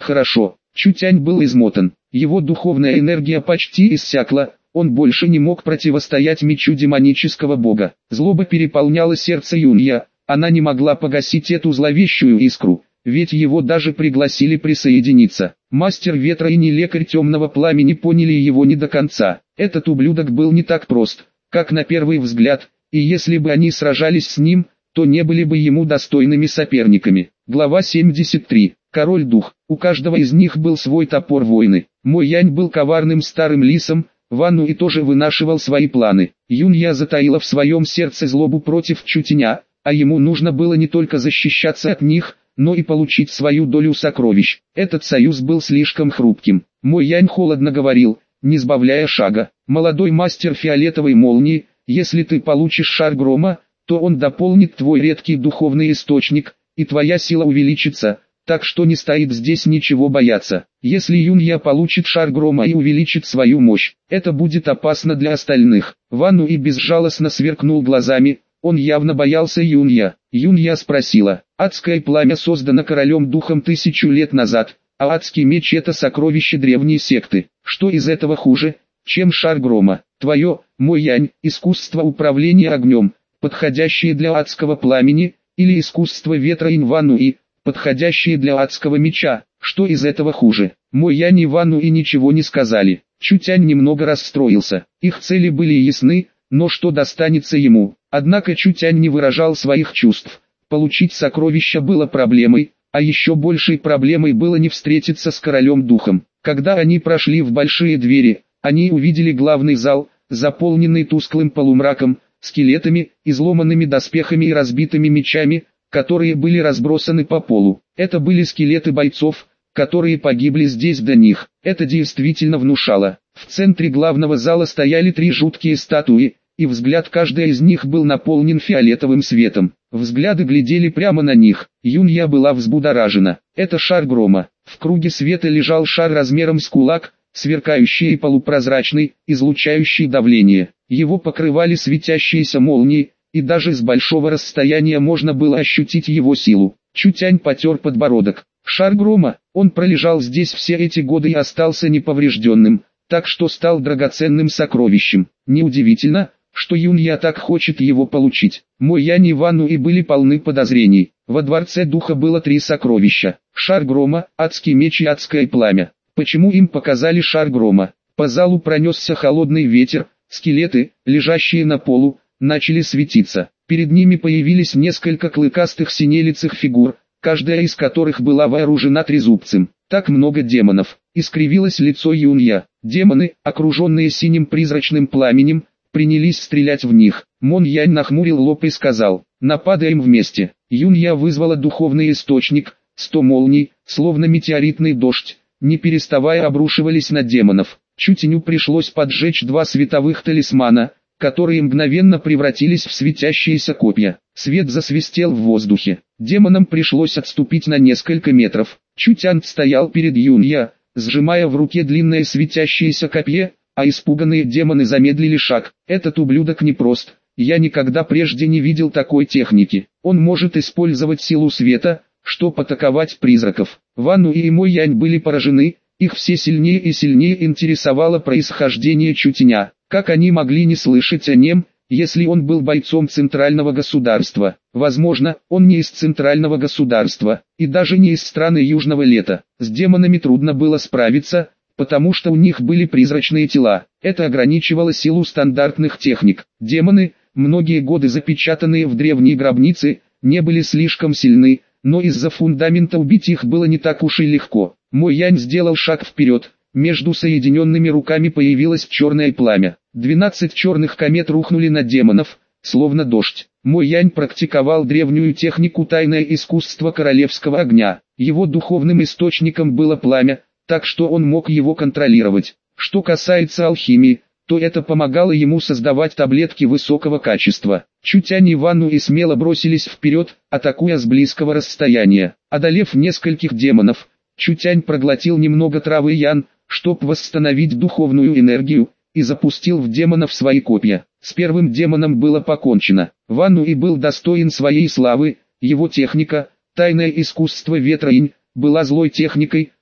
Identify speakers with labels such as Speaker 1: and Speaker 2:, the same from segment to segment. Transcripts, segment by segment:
Speaker 1: Хорошо. Чутянь был измотан. Его духовная энергия почти иссякла. Он больше не мог противостоять мечу демонического бога. Злоба переполняла сердце Юнья. Она не могла погасить эту зловещую искру, ведь его даже пригласили присоединиться. Мастер ветра и не лекарь темного пламени поняли его не до конца. Этот ублюдок был не так прост, как на первый взгляд, и если бы они сражались с ним, то не были бы ему достойными соперниками. Глава 73. Король-дух. У каждого из них был свой топор войны. Мо Янь был коварным старым лисом, Ван Нуй тоже вынашивал свои планы. Юнья затаила в своем сердце злобу против Чутяня, а ему нужно было не только защищаться от них, но и получить свою долю сокровищ. Этот союз был слишком хрупким. Мо Янь холодно говорил, не сбавляя шага: «Молодой мастер фиолетовой молнии, если ты получишь шар грома, то он дополнит твой редкий духовный источник, и твоя сила увеличится, так что не стоит здесь ничего бояться. Если Юнья получит шар грома и увеличит свою мощь, это будет опасно для остальных». Ван Нуй безжалостно сверкнул глазами, он явно боялся Юнья. Юнья спросила: «Адское пламя создано королем духом 1000 лет назад, а адский меч — это сокровище древней секты. Что из этого хуже, чем шар грома? Твое, Мо Янь, искусство управления огнем, подходящее для адского пламени, или искусство ветра Ван Нуй, подходящее для адского меча? Что из этого хуже?» Мо Янь и Ван Нуй ничего не сказали. Чутянь немного расстроился. Их цели были ясны, но что достанется ему? Однако Чутянь не выражал своих чувств. Получить сокровища было проблемой, а еще большей проблемой было не встретиться с королем духом. Когда они прошли в большие двери, они увидели главный зал, заполненный тусклым полумраком, скелетами, изломанными доспехами и разбитыми мечами, которые были разбросаны по полу. Это были скелеты бойцов, которые погибли здесь до них. Это действительно внушало. В центре главного зала стояли 3 жуткие статуи, и взгляд каждой из них был наполнен фиолетовым светом. Взгляды глядели прямо на них. Юнья была взбудоражена. Это шар грома. В круге света лежал шар размером с кулак, сверкающий и полупрозрачный, излучающий давление. Его покрывали светящиеся молнии, и даже с большого расстояния можно было ощутить его силу. Чутянь потер подбородок. Шар грома, он пролежал здесь все эти годы и остался неповрежденным, так что стал драгоценным сокровищем. Неудивительно, что Юнья так хочет его получить. Мо Янь и Ван Нуй были полны подозрений. Во дворце духа было 3 сокровища: шар грома, адский меч и адское пламя. Почему им показали шар грома? По залу пронесся холодный ветер, скелеты, лежащие на полу, начали светиться. Перед ними появились несколько клыкастых синелицых фигур, каждая из которых была вооружена трезубцем. Так много демонов. Искривилось лицо Юнья. Демоны, окруженные синим призрачным пламенем, принялись стрелять в них. Мон Янь нахмурил лоб и сказал: «Нападаем вместе». Юнья вызвала духовный источник. 100 молний, словно метеоритный дождь, не переставая обрушивались на демонов. Чутяню пришлось поджечь 2 световых талисмана, которые мгновенно превратились в светящиеся копья. Свет засвистел в воздухе. Демонам пришлось отступить на несколько метров. Чутянь стоял перед Юнья, сжимая в руке длинное светящееся копье, а испуганные демоны замедлили шаг. «Этот ублюдок непрост. Я никогда прежде не видел такой техники. Он может использовать силу света, чтобы атаковать призраков». Ван Нуй и Мо Янь были поражены, их все сильнее и сильнее интересовало происхождение Чутяня. Как они могли не слышать о нем, если он был бойцом центрального государства? Возможно, он не из центрального государства, и даже не из страны Южного Лета. С демонами трудно было справиться, потому что у них были призрачные тела. Это ограничивало силу стандартных техник. Демоны, многие годы запечатанные в древней гробнице, не были слишком сильны, но из-за фундамента убить их было не так уж и легко. Мо Янь сделал шаг вперед. Между соединенными руками появилось черное пламя. 12 черных комет рухнули на демонов, словно дождь. Мо Янь практиковал древнюю технику тайное искусство королевского огня. Его духовным источником было пламя, так что он мог его контролировать. Что касается алхимии, то это помогало ему создавать таблетки высокого качества. Чутянь и Ван Нуй смело бросились вперед, атакуя с близкого расстояния. Одолев нескольких демонов, Чутянь проглотил немного травы ян, чтобы восстановить духовную энергию, и запустил в демонов свои копья. С первым демоном было покончено. Ван Нуй был достоин своей славы, его техника, тайное искусство ветра инь, была злой техникой,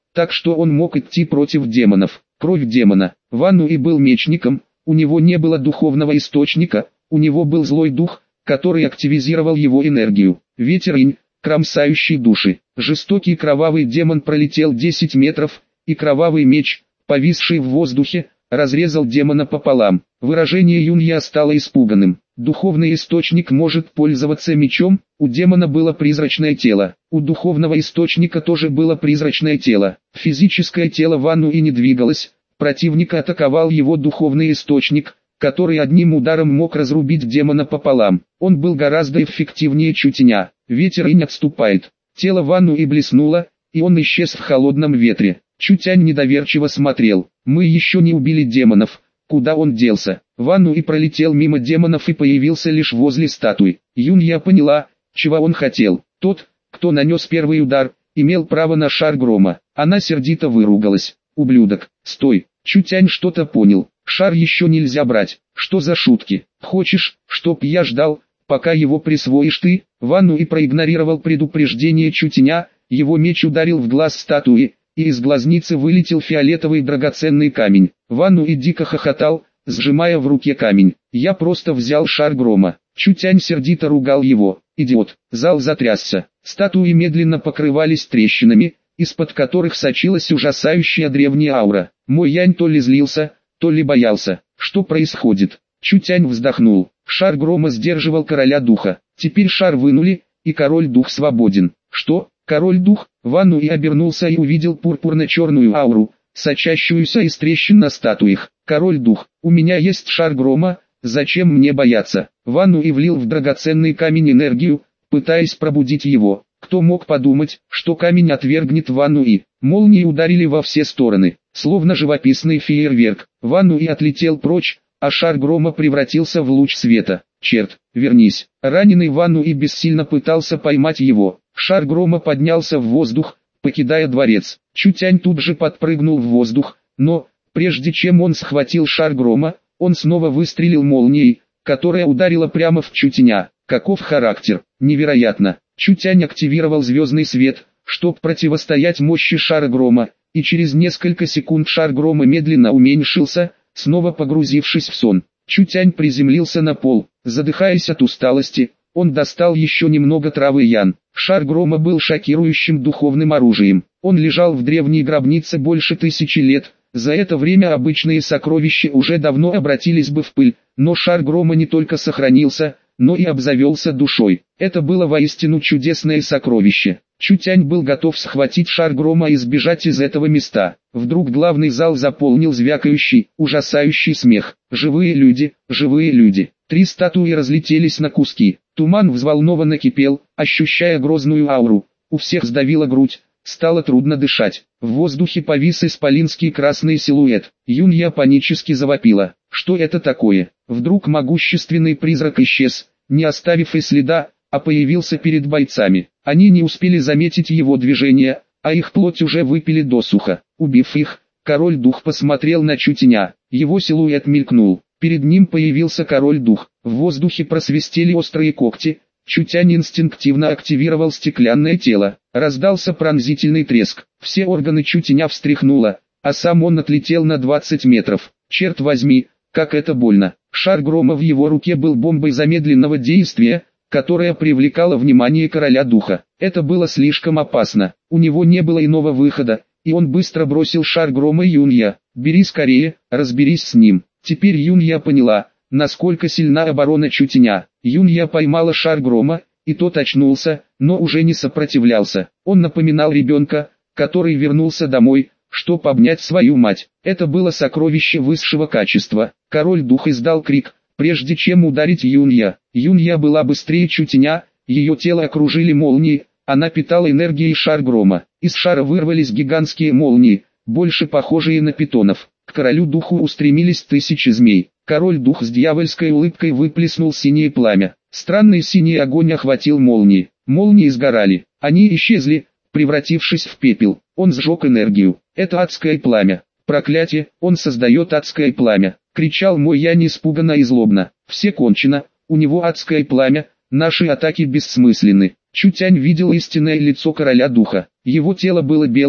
Speaker 1: так что он мог идти против демонов. Кровь демона. Ван Уи был мечником, у него не было духовного источника, у него был злой дух, который активизировал его энергию. Ветер инь, кромсающий души. Жестокий кровавый демон пролетел 10 метров, и кровавый меч, повисший в воздухе, разрезал демона пополам. Выражение Юнья стало испуганным. Духовный источник может пользоваться мечом, у демона было призрачное тело. У духовного источника тоже было призрачное тело. Физическое тело Ван Уи не двигалось, противник атаковал его духовный источник, который одним ударом мог разрубить демона пополам. Он был гораздо эффективнее Чутеня. Ветер инь отступает. Тело Ван Уи блеснуло, и он исчез в холодном ветре. Чутянь недоверчиво смотрел. Мы еще не убили демонов. Куда он делся? Ван Уи пролетел мимо демонов и появился лишь возле статуи. Юнья поняла, чего он хотел. Тот, кто нанес первый удар, имел право на шар грома. Она сердито выругалась. Ублюдок, стой. Чутянь что-то понял. Шар еще нельзя брать. Что за шутки? Хочешь, чтоб я ждал, пока его присвоишь ты? Ван Уи проигнорировал предупреждение Чутеня, его меч ударил в глаз статуи, и из глазницы вылетел фиолетовый драгоценный камень. Ван Уи дико хохотал, сжимая в руке камень. Я просто взял шар грома. Чутянь сердито ругал его. Идиот. Зал затрясся. Статуи медленно покрывались трещинами, из-под которых сочилась ужасающая древняя аура. Мой Янь то ли злился, то ли боялся. Что происходит? Чутянь вздохнул. Шар грома сдерживал короля духа. Теперь шар вынули, и король дух свободен. Что? Король дух? Ван Уи обернулся и увидел пурпурно-черную ауру, сочащуюся из трещин на статуях. Король дух, у меня есть шар грома, зачем мне бояться? Ван Уи влил в драгоценный камень энергию, пытаясь пробудить его. Кто мог подумать, что камень отвергнет Ван Уи? Молнии ударили во все стороны, словно живописный фейерверк. Ван Уи отлетел прочь, а шар грома превратился в луч света. Черт, вернись. Раненый Ван Уи бессильно пытался поймать его. Шар грома поднялся в воздух, покидая дворец. Чутянь тут же подпрыгнул в воздух, но, прежде чем он схватил шар грома, он снова выстрелил молнией, которая ударила прямо в Чутеня. Каков характер? Невероятно. Чутянь активировал звездный свет, чтобы противостоять мощи шара грома, и через несколько секунд шар грома медленно уменьшился, снова погрузившись в сон. Чутянь приземлился на пол, задыхаясь от усталости. Он достал еще немного травы ян. Шар грома был шокирующим духовным оружием. Он лежал в древней гробнице больше 1000 лет. За это время обычные сокровища уже давно обратились бы в пыль, но шар грома не только сохранился, но и обзавелся душой. Это было воистину чудесное сокровище. Чутянь был готов схватить шар грома и сбежать из этого места. Вдруг главный зал заполнил звякающий, ужасающий смех. Живые люди, живые люди. 3 статуи разлетелись на куски. Туман взволнованно кипел, ощущая грозную ауру. У всех сдавила грудь, стало трудно дышать. В воздухе повис исполинский красный силуэт. Юнья панически завопила. Что это такое? Вдруг могущественный призрак исчез, не оставив и следа, а появился перед бойцами. Они не успели заметить его движение, а их плоть уже выпили досуха. Убив их, король-дух посмотрел на Чутеня. Его силуэт мелькнул. Перед ним появился король-дух. В воздухе просвистели острые когти. Чутянь инстинктивно активировал стеклянное тело. Раздался пронзительный треск. Все органы Чутеня встряхнуло, а сам он отлетел на 20 метров. Черт возьми, как это больно. Шар грома в его руке был бомбой замедленного действия, которая привлекала внимание короля духа. Это было слишком опасно. У него не было иного выхода, и он быстро бросил шар грома Юнья. «Бери скорее, разберись с ним». Теперь Юнья поняла, насколько сильна оборона Чутеня. Юнья поймала шар грома, и тот очнулся, но уже не сопротивлялся. Он напоминал ребенка, который вернулся домой, чтобы обнять свою мать. Это было сокровище высшего качества. Король-дух издал крик, прежде чем ударить Юнья. Юнья была быстрее Чутеня, ее тело окружили молнии, она питала энергией шар грома. Из шара вырвались гигантские молнии, больше похожие на питонов. К королю-духу устремились 1000 змей. Король-дух с дьявольской улыбкой выплеснул синее пламя. Странный синий огонь охватил молнии. Молнии сгорали. Они исчезли, превратившись в пепел. Он сжег энергию. Это адское пламя. Проклятие, он создает адское пламя. Кричал Мо Янь испуганно и злобно. Все кончено, у него адское пламя, наши атаки бессмысленны. Чутянь видел истинное лицо короля духа. Его тело было белым,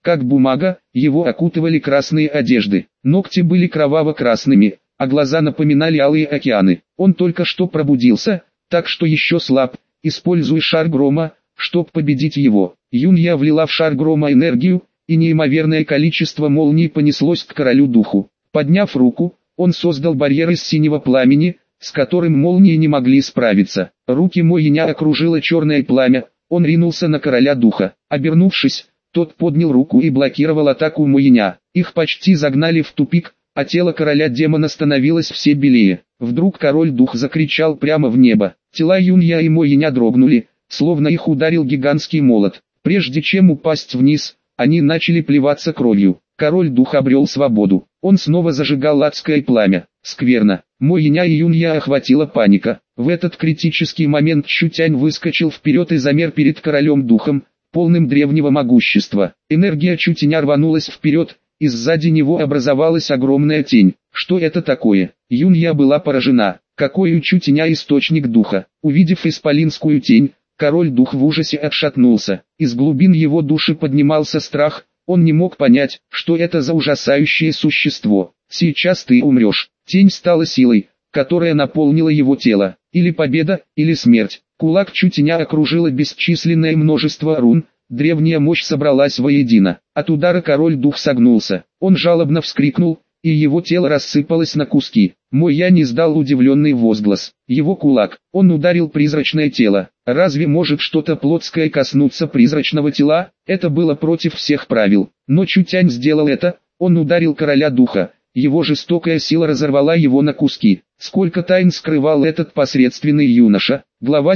Speaker 1: как бумага, его окутывали красные одежды. Ногти были кроваво-красными, а глаза напоминали алые океаны. Он только что пробудился, так что еще слаб. Используй шар грома, чтобы победить его. Юнья влила в шар грома энергию, и неимоверное количество молний понеслось к королю духу. Подняв руку, он создал барьер из синего пламени, с которым молнии не могли справиться. Руки Мо-Яня окружило черное пламя, он ринулся на короля духа. Обернувшись, тот поднял руку и блокировал атаку Мо-Яня. Их почти загнали в тупик, а тело короля демона становилось все белее. Вдруг король-дух закричал прямо в небо. Тела Юнья и Мо-Яня дрогнули, словно их ударил гигантский молот. Прежде чем упасть вниз, они начали плеваться кровью. Король-дух обрел свободу. Он снова зажигал адское пламя. Скверно. Мо-Яня и Юнья охватила паника. В этот критический момент Чутянь выскочил вперед и замер перед королем-духом, полным древнего могущества. Энергия Чутяня рванулась вперед, и сзади него образовалась огромная тень. Что это такое? Юнья была поражена. Какой у Чутяня источник духа? Увидев исполинскую тень, король-дух в ужасе отшатнулся. Из глубин его души поднимался страх. Он не мог понять, что это за ужасающее существо. Сейчас ты умрешь. Тень стала силой, которая наполнила его тело. Или победа, или смерть. Кулак Чутяня окружило бесчисленное множество рун. Древняя мощь собралась воедино. От удара король-дух согнулся. Он жалобно вскрикнул, и его тело рассыпалось на куски. Мо-Янь издал удивленный возглас. Его кулак. Он ударил призрачное тело. Разве может что-то плотское коснуться призрачного тела? Это было против всех правил. Но Чутянь сделал это. Он ударил короля духа. Его жестокая сила разорвала его на куски. Сколько тайн скрывал этот посредственный юноша. Глава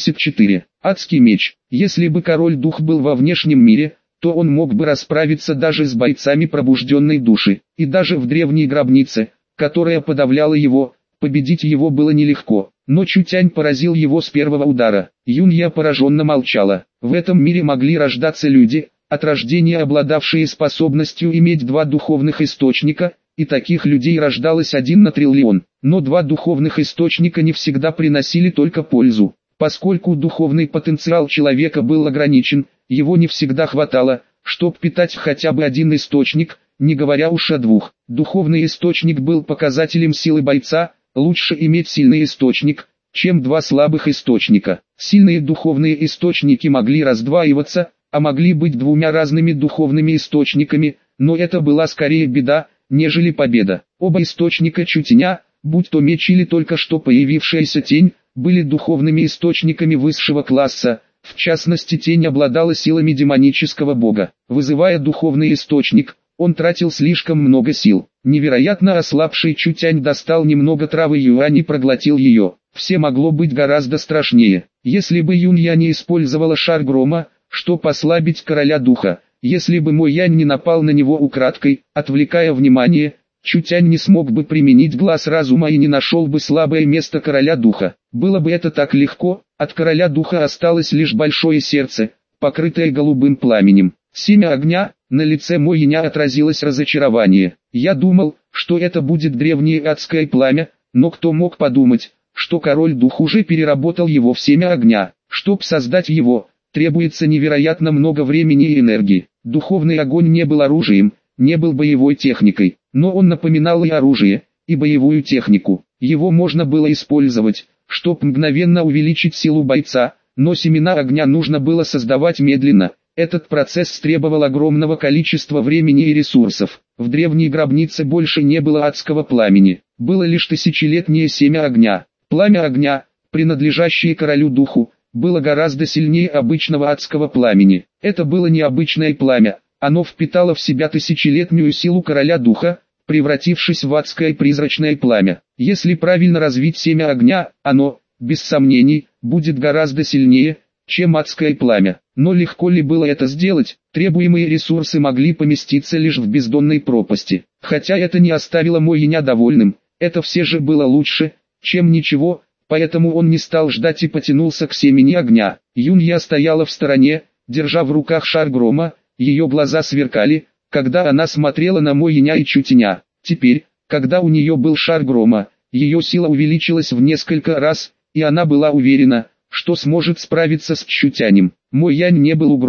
Speaker 1: 74. Адский меч. Если бы король-дух был во внешнем мире, то он мог бы расправиться даже с бойцами пробужденной души. И даже в древней гробнице, которая подавляла его, победить его было нелегко. Но Чутянь поразил его с первого удара. Юнья пораженно молчала. В этом мире могли рождаться люди, от рождения обладавшие способностью иметь два духовных источника, и таких людей рождалось 1 на триллион. Но два духовных источника не всегда приносили только пользу. Поскольку духовный потенциал человека был ограничен, его не всегда хватало, чтобы питать хотя бы один источник, не говоря уж о двух. Духовный источник был показателем силы бойца, лучше иметь сильный источник, чем два слабых источника. Сильные духовные источники могли раздваиваться, а могли быть двумя разными духовными источниками, но это была скорее беда, нежели победа. Оба источника Чутяня, будь то меч или только что появившаяся тень, были духовными источниками высшего класса. В частности, тень обладала силами демонического бога. Вызывая духовный источник, он тратил слишком много сил. Невероятно ослабший Чутянь достал немного травы юань и проглотил ее. Все могло быть гораздо страшнее. Если бы Юнья не использовала шар грома, чтобы ослабить короля духа, если бы Мо-Янь не напал на него украдкой, отвлекая внимание, Чутянь не смог бы применить глаз разума и не нашел бы слабое место короля духа. Было бы это так легко, от короля духа осталось лишь большое сердце, покрытое голубым пламенем. Семя огня, на лице Мо-Яня отразилось разочарование. Я думал, что это будет древнее адское пламя, но кто мог подумать, что король-дух уже переработал его в семя огня. Чтоб создать его, требуется невероятно много времени и энергии. Духовный огонь не был оружием, не был боевой техникой, но он напоминал и оружие, и боевую технику. Его можно было использовать, чтобы мгновенно увеличить силу бойца, но семена огня нужно было создавать медленно. Этот процесс требовал огромного количества времени и ресурсов. В древней гробнице больше не было адского пламени, было лишь тысячелетнее семя огня. Пламя огня, принадлежащее королю духу, было гораздо сильнее обычного адского пламени. Это было необычное пламя, оно впитало в себя тысячелетнюю силу короля духа, превратившись в адское призрачное пламя. Если правильно развить семя огня, оно, без сомнений, будет гораздо сильнее, чем адское пламя. Но легко ли было это сделать? Требуемые ресурсы могли поместиться лишь в бездонной пропасти. Хотя это не оставило Мо-Яня довольным, это все же было лучше, чем ничего, поэтому он не стал ждать и потянулся к семени огня. Юнья стояла в стороне, держа в руках шар грома, ее глаза сверкали, когда она смотрела на Мо-Яня и Чутяня. Теперь, когда у нее был шар грома, ее сила увеличилась в несколько раз, и она была уверена, что сможет справиться с Чутянем. Мо-Янь не был угрозой,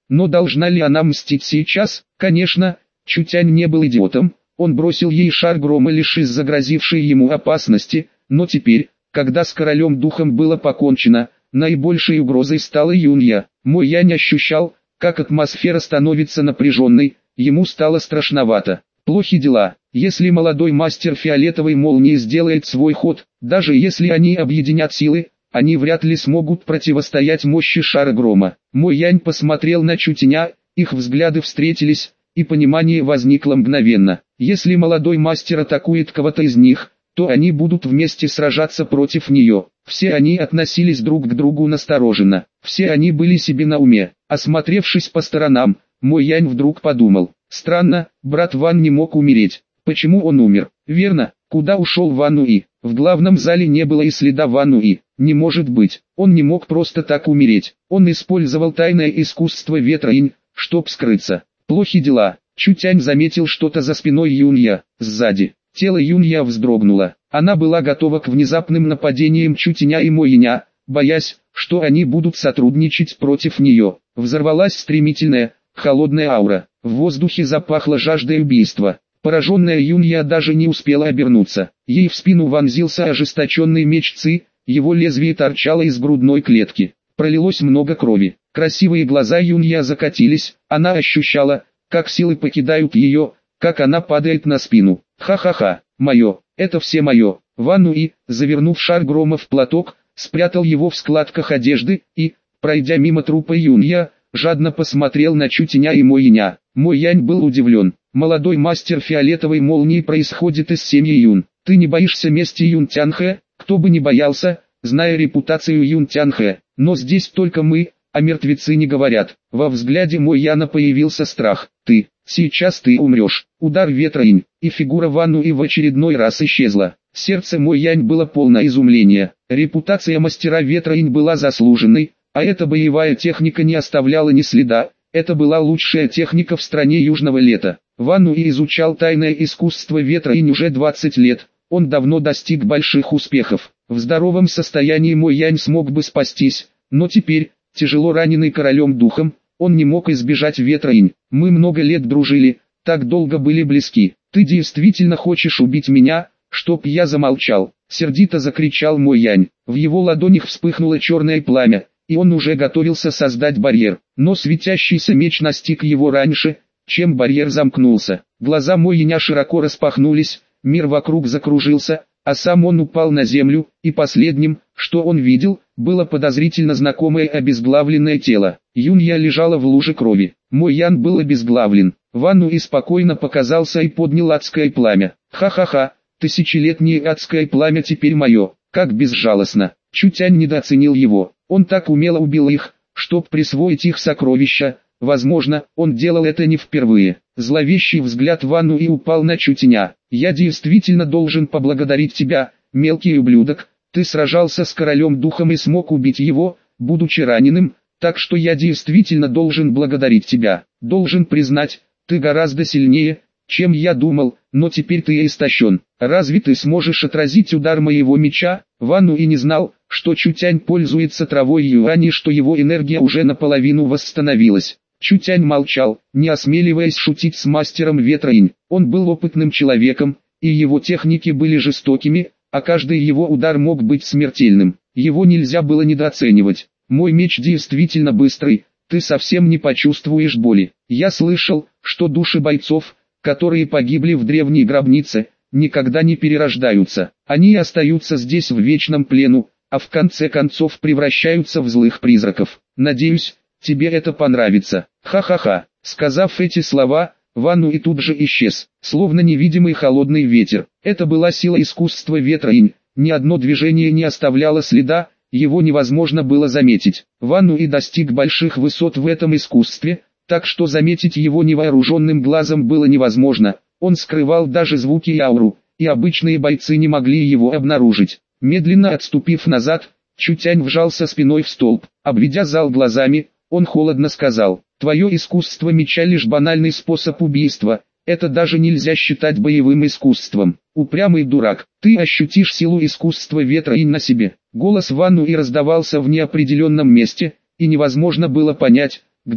Speaker 1: Но должна ли она мстить сейчас? Конечно, Чутянь не был идиотом, он бросил ей шар грома лишь из-за грозившей ему опасности, но теперь, когда с королем духом было покончено, наибольшей угрозой стала Юнья. Мо Янь ощущал, как атмосфера становится напряженной, ему стало страшновато. Плохи дела, если молодой мастер фиолетовой молнии сделает свой ход, даже если они объединят силы, они вряд ли смогут противостоять мощи шара грома. Мо Янь посмотрел на Чутяня, их взгляды встретились, и понимание возникло мгновенно. Если молодой мастер атакует кого-то из них, то они будут вместе сражаться против нее. Все они относились друг к другу настороженно, все они были себе на уме. Осмотревшись по сторонам, Мо Янь вдруг подумал: странно, брат Ван не мог умереть. Почему он умер? Верно, куда ушел Ван Уи? В главном зале не было и следа Ван Уи. Не может быть, он не мог просто так умереть. Он использовал тайное искусство ветра инь, чтоб скрыться. Плохи дела. Чутянь заметил что-то за спиной Юнья, сзади. Тело Юнья вздрогнуло. Она была готова к внезапным нападениям Чутяня и Мо Яня, боясь, что они будут сотрудничать против нее. Взорвалась стремительная, холодная аура. В воздухе запахло жаждой убийства. Пораженная Юнья даже не успела обернуться. Ей в спину вонзился ожесточенный меч Ци, его лезвие торчало из грудной клетки. Пролилось много крови. Красивые глаза Юнья закатились, она ощущала, как силы покидают ее, как она падает на спину. Ха-ха-ха, мое, это все мое. Ван Уи, завернув шар грома в платок, спрятал его в складках одежды и, пройдя мимо трупа Юнья, жадно посмотрел на Чутяня и Мо Яня. Мо Янь был удивлен. Молодой мастер фиолетовой молнии происходит из семьи Юн. Ты не боишься мести Юн Тянхэ? Кто бы не боялся, зная репутацию Юн Тянхэ. Но здесь только мы, а мертвецы не говорят. Во взгляде Мо Яна появился страх. Сейчас ты умрешь. Удар ветра инь, и фигура Ван Уи в очередной раз исчезла. Сердце Мо Янь было полно изумления. Репутация мастера ветра инь была заслуженной, а эта боевая техника не оставляла ни следа. Это была лучшая техника в стране южного лета. Ван Уи изучал тайное искусство ветра инь уже 20 лет. Он давно достиг больших успехов. В здоровом состоянии Мо Янь смог бы спастись, но теперь, тяжело раненый королем духом, он не мог избежать ветра инь. Мы много лет дружили, так долго были близки. Ты действительно хочешь убить меня, чтоб я замолчал? Сердито закричал Мо Янь. В его ладонях вспыхнуло черное пламя, и он уже готовился создать барьер. Но светящийся меч настиг его раньше, чем барьер замкнулся. Глаза Мо Яня широко распахнулись, мир вокруг закружился, а сам он упал на землю, и последним, что он видел, было подозрительно знакомое обезглавленное тело. Юнья лежала в луже крови. Мо Ян был обезглавлен. Ван Уи спокойно показался и поднял адское пламя. Ха-ха-ха, тысячелетнее адское пламя теперь мое, как безжалостно. Чутянь недооценил его. Он так умело убил их, чтоб присвоить их сокровища. Возможно, он делал это не впервые. Зловещий взгляд Ван Уи упал на Чутяня. Я действительно должен поблагодарить тебя, мелкий ублюдок. Ты сражался с королем духом и смог убить его, будучи раненым, так что я действительно должен благодарить тебя. Должен признать, ты гораздо сильнее, чем я думал, но теперь ты истощен. Разве ты сможешь отразить удар моего меча? Ван Уи не знал, что Чутянь пользуется травой юань и что его энергия уже наполовину восстановилась. Чутянь молчал, не осмеливаясь шутить с мастером ветра инь. Он был опытным человеком, и его техники были жестокими, а каждый его удар мог быть смертельным. Его нельзя было недооценивать. Мой меч действительно быстрый, ты совсем не почувствуешь боли. Я слышал, что души бойцов, которые погибли в древней гробнице, никогда не перерождаются. Они остаются здесь в вечном плену, а в конце концов превращаются в злых призраков. Надеюсь, тебе это понравится. Ха-ха-ха. Сказав эти слова, Ван Уи тут же исчез, словно невидимый холодный ветер. Это была сила искусства ветра инь. Ни одно движение не оставляло следа, его невозможно было заметить. Ван Уи достиг больших высот в этом искусстве, так что заметить его невооруженным глазом было невозможно. Он скрывал даже звуки и ауру, и обычные бойцы не могли его обнаружить. Медленно отступив назад, Чутянь вжался спиной в столб. Обведя зал глазами, он холодно сказал: «Твое искусство меча лишь банальный способ убийства, это даже нельзя считать боевым искусством. Упрямый дурак, ты ощутишь силу искусства ветра инь на себе». Голос Ван Уи раздавался в неопределенном месте, и невозможно было понять, где он.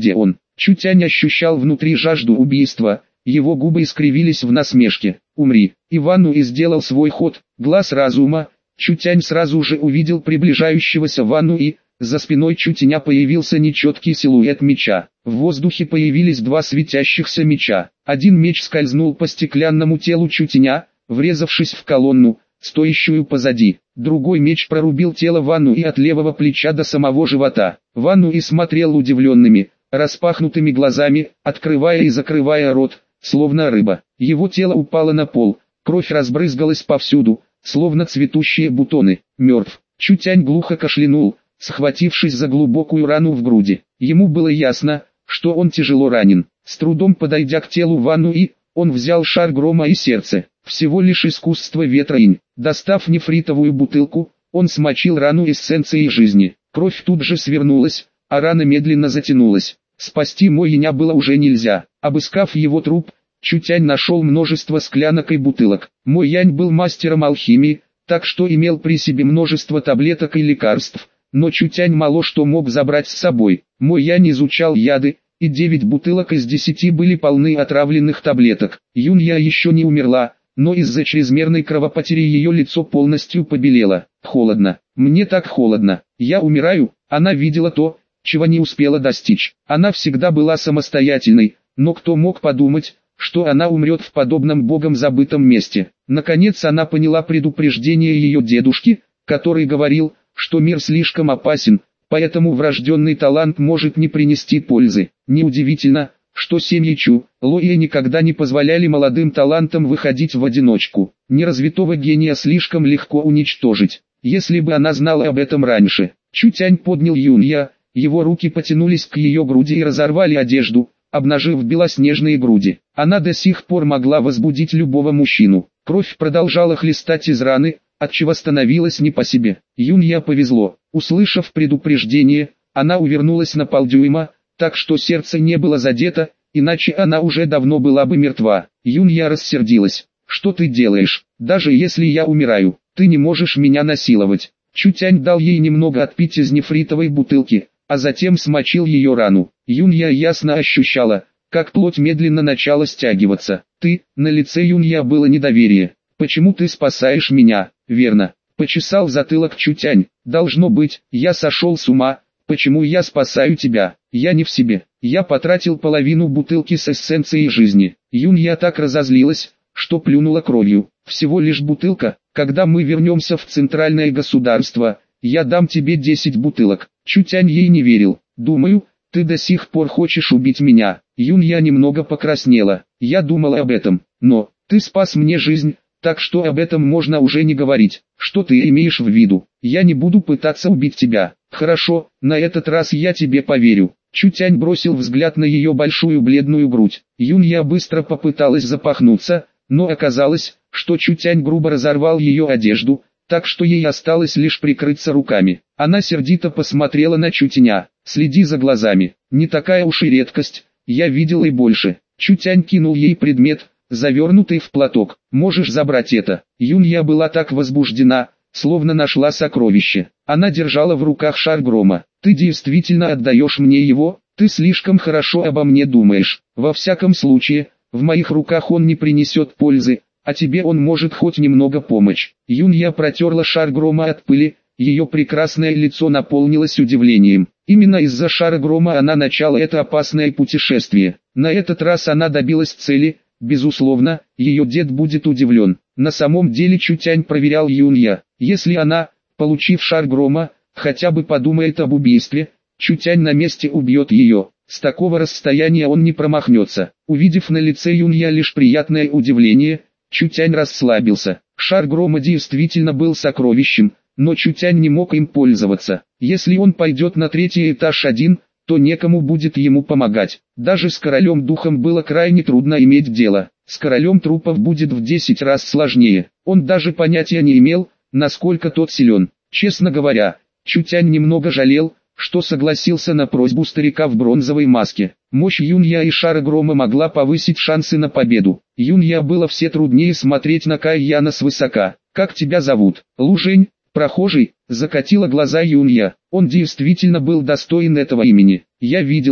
Speaker 1: Чутянь ощущал внутри жажду убийства, его губы искривились в насмешке. «Умри!» Иван Нуи сделал свой ход, глаз разума. Чутянь сразу же увидел приближающегося Ван Нуи. За спиной Чутяня появился нечеткий силуэт меча. В воздухе появились два светящихся меча. Один меч скользнул по стеклянному телу Чутяня, врезавшись в колонну, стоящую позади. Другой меч прорубил тело Ван Нуи от левого плеча до самого живота. Ван Нуи смотрел удивленными, распахнутыми глазами, открывая и закрывая рот, словно рыба. Его тело упало на пол, кровь разбрызгалась повсюду, словно цветущие бутоны. Мертв. Чутянь глухо кашлянул, схватившись за глубокую рану в груди. Ему было ясно, что он тяжело ранен. С трудом подойдя к телу Ван Нуи, он взял шар грома и сердце. Всего лишь искусство ветра инь. Достав нефритовую бутылку, он смочил рану эссенцией жизни. Кровь тут же свернулась, а рана медленно затянулась. Спасти Мо Яня было уже нельзя. Обыскав его труп, Чутянь нашел множество склянок и бутылок. Мо Янь был мастером алхимии, так что имел при себе множество таблеток и лекарств, но Чутянь мало что мог забрать с собой. Мо Янь изучал яды, и 9 бутылок из 10 были полны отравленных таблеток. Юнья еще не умерла, но из-за чрезмерной кровопотери ее лицо полностью побелело. «Холодно. Мне так холодно. Я умираю». Она видела то, чего не успела достичь. Она всегда была самостоятельной, но кто мог подумать, что она умрет в подобном богом забытом месте. Наконец она поняла предупреждение ее дедушки, который говорил, что мир слишком опасен, поэтому врожденный талант может не принести пользы. Неудивительно, что семьи Чу, Лоя никогда не позволяли молодым талантам выходить в одиночку. Неразвитого гения слишком легко уничтожить. Если бы она знала об этом раньше. Чутянь поднял Юнья, его руки потянулись к ее груди и разорвали одежду, обнажив белоснежные груди. Она до сих пор могла возбудить любого мужчину. Кровь продолжала хлестать из раны, отчего становилось не по себе. Юнья повезло. Услышав предупреждение, она увернулась на полдюйма, так что сердце не было задето, иначе она уже давно была бы мертва. Юнья рассердилась. «Что ты делаешь? Даже если я умираю, ты не можешь меня насиловать». Чутянь дал ей немного отпить из нефритовой бутылки, а затем смочил ее рану. Юнья ясно ощущала, как плоть медленно начала стягиваться. «Ты...» На лице Юнья было недоверие. «Почему ты спасаешь меня?» «Верно». Почесал затылок Чутянь. «Должно быть, я сошел с ума. Почему я спасаю тебя? Я не в себе. Я потратил половину бутылки с эссенцией жизни». Юнья так разозлилась, что плюнула кровью. «Всего лишь бутылка. Когда мы вернемся в центральное государство, я дам тебе 10 бутылок». Чутянь ей не верил. «Думаю, ты до сих пор хочешь убить меня». Юнья немного покраснела. «Я думала об этом, но ты спас мне жизнь, так что об этом можно уже не говорить. Что ты имеешь в виду? Я не буду пытаться убить тебя». «Хорошо, на этот раз я тебе поверю». Чутянь бросил взгляд на ее большую бледную грудь. Юнья быстро попыталась запахнуться, но оказалось, что Чутянь грубо разорвал ее одежду, так что ей осталось лишь прикрыться руками. Она сердито посмотрела на Чутяня. «Следи за глазами, не такая уж и редкость, я видел и больше». Чутянь кинул ей предмет, завернутый в платок. «Можешь забрать это». Юнья была так возбуждена, словно нашла сокровище. Она держала в руках шар грома. «Ты действительно отдаешь мне его? Ты слишком хорошо обо мне думаешь. Во всяком случае, в моих руках он не принесет пользы, а тебе он может хоть немного помочь». Юнья протерла шар грома от пыли, ее прекрасное лицо наполнилось удивлением. Именно из-за шара грома она начала это опасное путешествие. На этот раз она добилась цели, безусловно, ее дед будет удивлен. На самом деле Чутянь проверял Юнья. Если она, получив шар грома, хотя бы подумает об убийстве, Чутянь на месте убьет ее. С такого расстояния он не промахнется. Увидев на лице Юнья лишь приятное удивление, Чутянь расслабился. Шар грома действительно был сокровищем, но Чутянь не мог им пользоваться. Если он пойдет на 3-й этаж один, то некому будет ему помогать. Даже с королем духом было крайне трудно иметь дело. С королем трупов будет в 10 раз сложнее. Он даже понятия не имел, насколько тот силен. Честно говоря, Чутянь немного жалел, что согласился на просьбу старика в бронзовой маске. Мощь Юнья и шара грома могла повысить шансы на победу. Юнья было все труднее смотреть на Кай Яна свысока. «Как тебя зовут?» «Лужень, прохожий», — закатила глаза Юнья. Он действительно был достоин этого имени. «Я видела,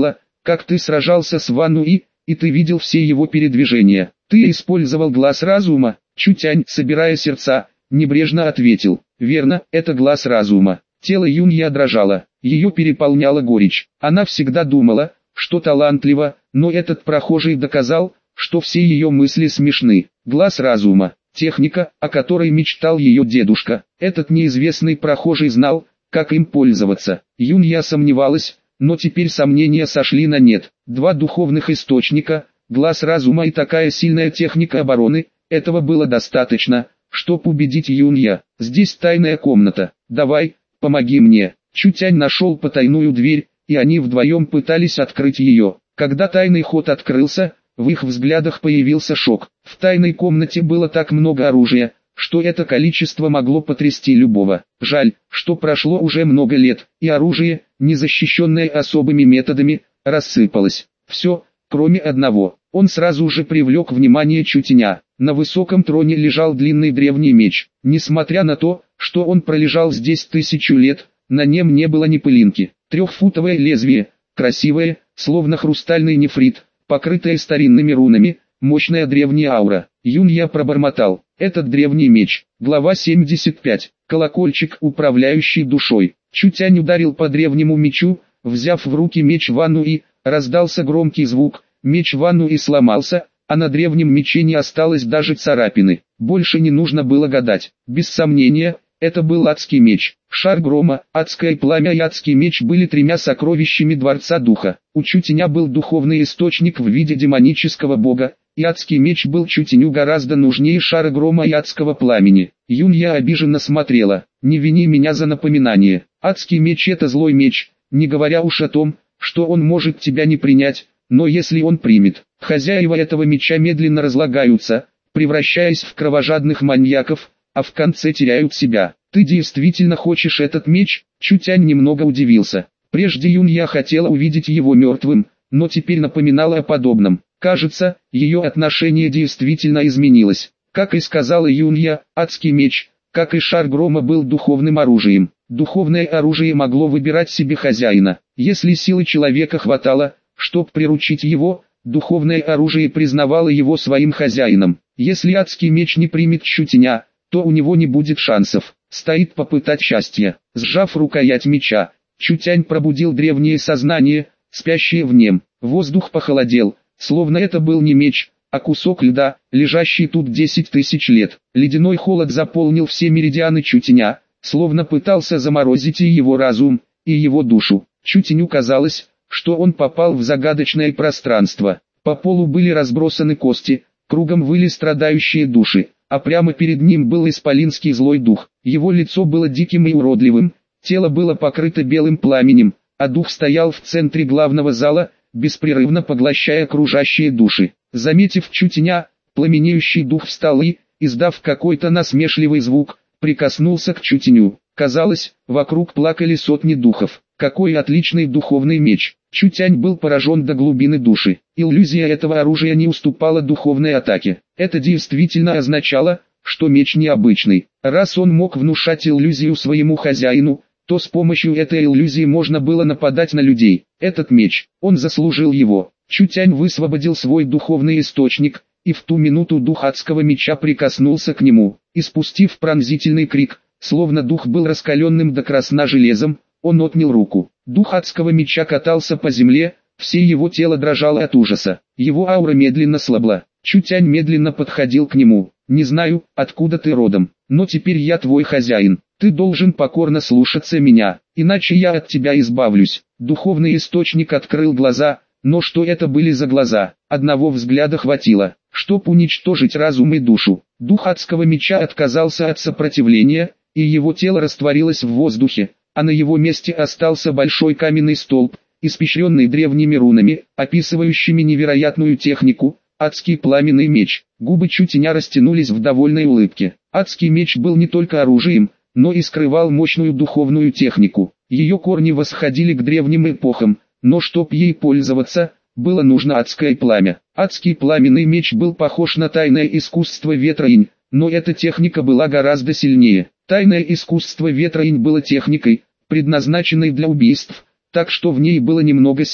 Speaker 1: как ты сражался с Ван Уи, и ты видел все его передвижения. Ты использовал глаз разума. Чутянь, собирая сердца, небрежно ответил. Верно, это глаз разума. Тело Юнья дрожало, ее переполняла горечь. Она всегда думала, что талантлива, но этот прохожий доказал, что все ее мысли смешны. Глаз разума, техника, о которой мечтал ее дедушка. Этот неизвестный прохожий знал, как им пользоваться. Юнья сомневалась, но теперь сомнения сошли на нет. Два духовных источника, глаз разума и такая сильная техника обороны, этого было достаточно, чтобы убедить Юнья. Здесь тайная комната, давай, помоги мне. Чутянь нашел потайную дверь, и они вдвоем пытались открыть ее. Когда тайный ход открылся, в их взглядах появился шок. В тайной комнате было так много оружия, что это количество могло потрясти любого. Жаль, что прошло уже много лет, и оружие, не защищенное особыми методами, рассыпалось. Все, кроме одного. Он сразу же привлек внимание Чутяня. На высоком троне лежал длинный древний меч. Несмотря на то, что он пролежал здесь 1000 лет, на нем не было ни пылинки. Трехфутовое лезвие, красивое, словно хрустальный нефрит, покрытое старинными рунами, мощная древняя аура. Юнья пробормотал. Этот древний меч. Глава 75. Колокольчик, управляющий душой. Чутянь ударил по древнему мечу, взяв в руки меч Ван Уи, раздался громкий звук, меч Ван Уи сломался, а на древнем мече не осталось даже царапины. Больше не нужно было гадать. Без сомнения, это был адский меч. Шар грома, адское пламя и адский меч были тремя сокровищами Дворца Духа. У Чутяня был духовный источник в виде демонического бога, и адский меч был Чутяню гораздо нужнее шара грома и адского пламени. Юнья обиженно смотрела. «Не вини меня за напоминание. Адский меч — это злой меч, не говоря уж о том, что он может тебя не принять, но если он примет». Хозяева этого меча медленно разлагаются, превращаясь в кровожадных маньяков, а в конце теряют себя. «Ты действительно хочешь этот меч?» Чутянь немного удивился. Прежде Юнья хотела увидеть его мертвым, но теперь напоминала о подобном. Кажется, ее отношение действительно изменилось. Как и сказала Юнья, адский меч, как и шар грома, был духовным оружием. Духовное оружие могло выбирать себе хозяина. Если силы человека хватало, чтобы приручить его, духовное оружие признавало его своим хозяином. Если адский меч не примет Чутяня, то у него не будет шансов. Стоит попытать счастья. Сжав рукоять меча, Чутянь пробудил древнее сознание, спящее в нем. Воздух похолодел, словно это был не меч, а кусок льда, лежащий тут 10 000 лет. Ледяной холод заполнил все меридианы Чутяня, словно пытался заморозить и его разум, и его душу. Чутяню казалось, что он попал в загадочное пространство. По полу были разбросаны кости, кругом выли страдающие души, а прямо перед ним был исполинский злой дух. Его лицо было диким и уродливым, тело было покрыто белым пламенем, а дух стоял в центре главного зала, беспрерывно поглощая окружающие души. Заметив Чутяня, пламенеющий дух встал и, издав какой-то насмешливый звук, прикоснулся к Чутяню. Казалось, вокруг плакали сотни духов. Какой отличный духовный меч! Чутянь был поражен до глубины души. Иллюзия этого оружия не уступала духовной атаке. Это действительно означало, что меч необычный. Раз он мог внушать иллюзию своему хозяину, то с помощью этой иллюзии можно было нападать на людей. Этот меч, он заслужил его. Чутянь высвободил свой духовный источник, и в ту минуту дух адского меча прикоснулся к нему. Испустив пронзительный крик, словно дух был раскаленным до красна железом, он отнял руку. Дух адского меча катался по земле, все его тело дрожало от ужаса. Его аура медленно слабла. Чутянь медленно подходил к нему. «Не знаю, откуда ты родом, но теперь я твой хозяин. Ты должен покорно слушаться меня, иначе я от тебя избавлюсь». Духовный источник открыл глаза, но что это были за глаза? Одного взгляда хватило, чтоб уничтожить разум и душу. Дух адского меча отказался от сопротивления, и его тело растворилось в воздухе, а на его месте остался большой каменный столб, испещренный древними рунами, описывающими невероятную технику. Адский пламенный меч. Губы Чутяня растянулись в довольной улыбке. Адский меч был не только оружием, но и скрывал мощную духовную технику. Ее корни восходили к древним эпохам, но чтоб ей пользоваться, было нужно адское пламя. Адский пламенный меч был похож на тайное искусство ветра-инь, но эта техника была гораздо сильнее. Тайное искусство ветра-инь было техникой, предназначенной для убийств, так что в ней было немного сил.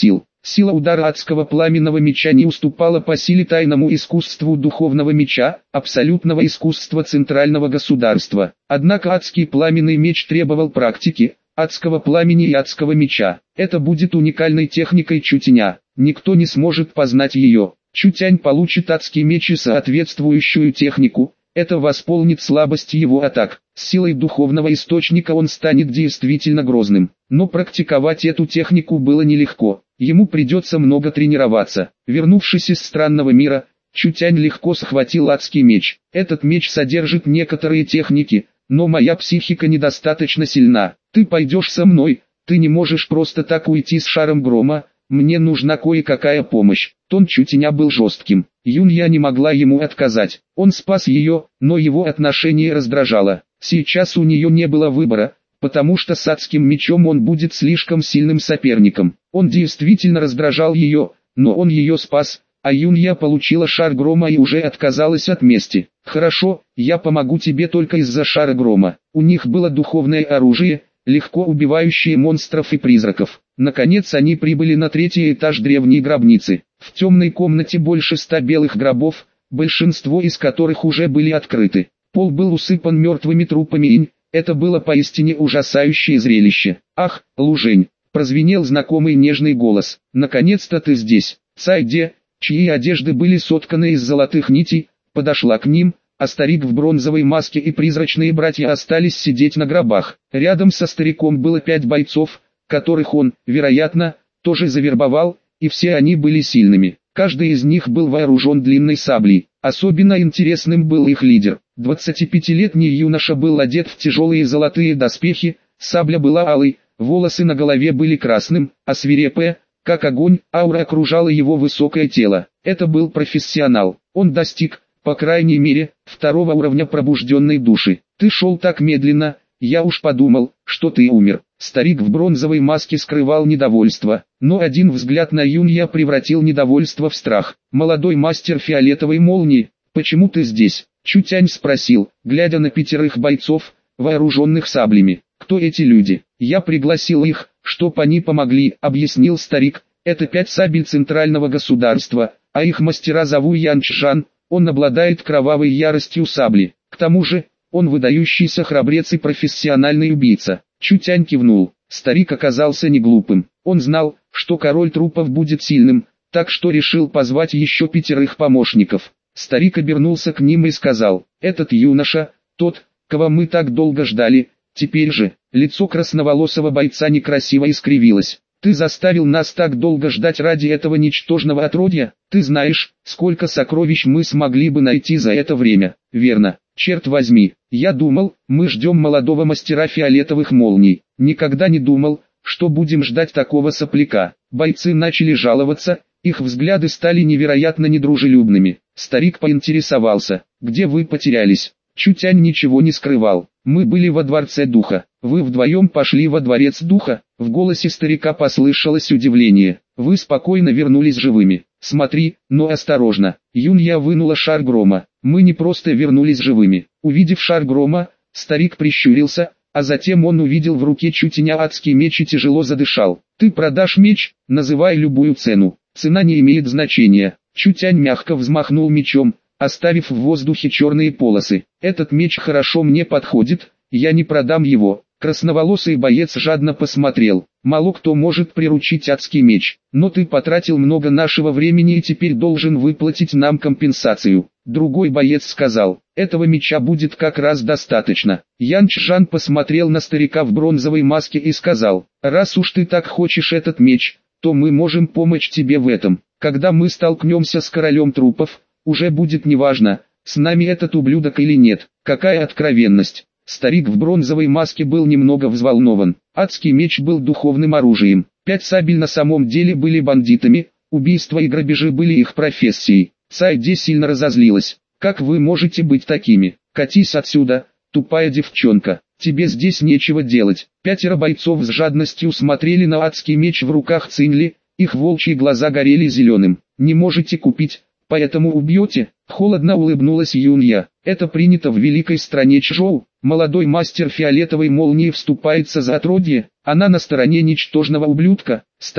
Speaker 1: Сила удара адского пламенного меча не уступала по силе тайному искусству духовного меча, абсолютного искусства центрального государства. Однако адский пламенный меч требовал практики, адского пламени и адского меча. Это будет уникальной техникой Чутяня. Никто не сможет познать ее. Чутянь получит адский меч и соответствующую технику. Это восполнит слабость его атак. С силой духовного источника он станет действительно грозным. Но практиковать эту технику было нелегко. Ему придется много тренироваться. Вернувшись из странного мира, Чутянь легко схватил адский меч. Этот меч содержит некоторые техники, но моя психика недостаточно сильна. Ты пойдешь со мной, ты не можешь просто так уйти с шаром грома, мне нужна кое-какая помощь. Тон Чутяня был жестким. Юнья не могла ему отказать. Он спас ее, но его отношение раздражало. Сейчас у нее не было выбора, потому что с адским мечом он будет слишком сильным соперником. Он действительно раздражал ее, но он ее спас, а Юнья получила шар грома и уже отказалась от мести. «Хорошо, я помогу тебе только из-за шара грома». У них было духовное оружие, легко убивающее монстров и призраков. Наконец они прибыли на 3-й этаж древней гробницы. В темной комнате больше 100 белых гробов, большинство из которых уже были открыты. Пол был усыпан мертвыми трупами инь, это было поистине ужасающее зрелище. «Ах, Лужень!» – прозвенел знакомый нежный голос. «Наконец-то ты здесь!» Цайде, чьи одежды были сотканы из золотых нитей, подошла к ним, а старик в бронзовой маске и призрачные братья остались сидеть на гробах. Рядом со стариком было 5 бойцов, которых он, вероятно, тоже завербовал, и все они были сильными. Каждый из них был вооружен длинной саблей. Особенно интересным был их лидер. 25-летний юноша был одет в тяжелые золотые доспехи, сабля была алой, волосы на голове были красным, а свирепая, как огонь, аура окружала его высокое тело. Это был профессионал. Он достиг, по крайней мере, 2-го уровня пробужденной души. «Ты шел так медленно, я уж подумал, что ты умер». Старик в бронзовой маске скрывал недовольство, но один взгляд на Юнья превратил недовольство в страх. «Молодой мастер фиолетовой молнии, почему ты здесь?» Чутянь спросил, глядя на 5 бойцов, вооруженных саблями. «Кто эти люди?» «Я пригласил их, чтоб они помогли», — объяснил старик. «Это 5 сабель центрального государства, а их мастера зову Ян Чжан, он обладает кровавой яростью сабли. К тому же, он выдающийся храбрец и профессиональный убийца». Чутянь кивнул. Старик оказался не глупым. Он знал, что король трупов будет сильным, так что решил позвать еще 5 помощников. Старик обернулся к ним и сказал: «Этот юноша, тот, кого мы так долго ждали, теперь же». Лицо красноволосого бойца некрасиво искривилось. «Ты заставил нас так долго ждать ради этого ничтожного отродья? Ты знаешь, сколько сокровищ мы смогли бы найти за это время?» «Верно. Черт возьми, я думал, мы ждем молодого мастера фиолетовых молний. Никогда не думал, что будем ждать такого сопляка». Бойцы начали жаловаться, их взгляды стали невероятно недружелюбными. Старик поинтересовался: «Где вы потерялись?» Чутянь ничего не скрывал. «Мы были во дворце духа». «Вы вдвоем пошли во дворец духа?» В голосе старика послышалось удивление. «Вы спокойно вернулись живыми. Смотри, но осторожно». Юнья вынула шар грома. «Мы не просто вернулись живыми». Увидев шар грома, старик прищурился, а затем он увидел в руке Чутяня адский меч и тяжело задышал. «Ты продашь меч? Называй любую цену. Цена не имеет значения». Чутянь мягко взмахнул мечом, оставив в воздухе черные полосы. «Этот меч хорошо мне подходит, я не продам его». Красноволосый боец жадно посмотрел. «Мало кто может приручить адский меч, но ты потратил много нашего времени и теперь должен выплатить нам компенсацию». Другой боец сказал: «Этого меча будет как раз достаточно». Ян Чжан посмотрел на старика в бронзовой маске и сказал: «Раз уж ты так хочешь этот меч, то мы можем помочь тебе в этом. Когда мы столкнемся с королем трупов, уже будет неважно, с нами этот ублюдок или нет». Какая откровенность! Старик в бронзовой маске был немного взволнован. Адский меч был духовным оружием. 5 сабель на самом деле были бандитами, убийства и грабежи были их профессией. Цайде сильно разозлилась. «Как вы можете быть такими? Катись отсюда, тупая девчонка, тебе здесь нечего делать». 5 бойцов с жадностью смотрели на адский меч в руках Цинли, их волчьи глаза горели зеленым. «Не можете купить, поэтому убьете?» Холодно улыбнулась Юнья. «Это принято в великой стране Чжоу. Молодой мастер фиолетовой молнии вступается за отродье, она на стороне ничтожного ублюдка». Старик,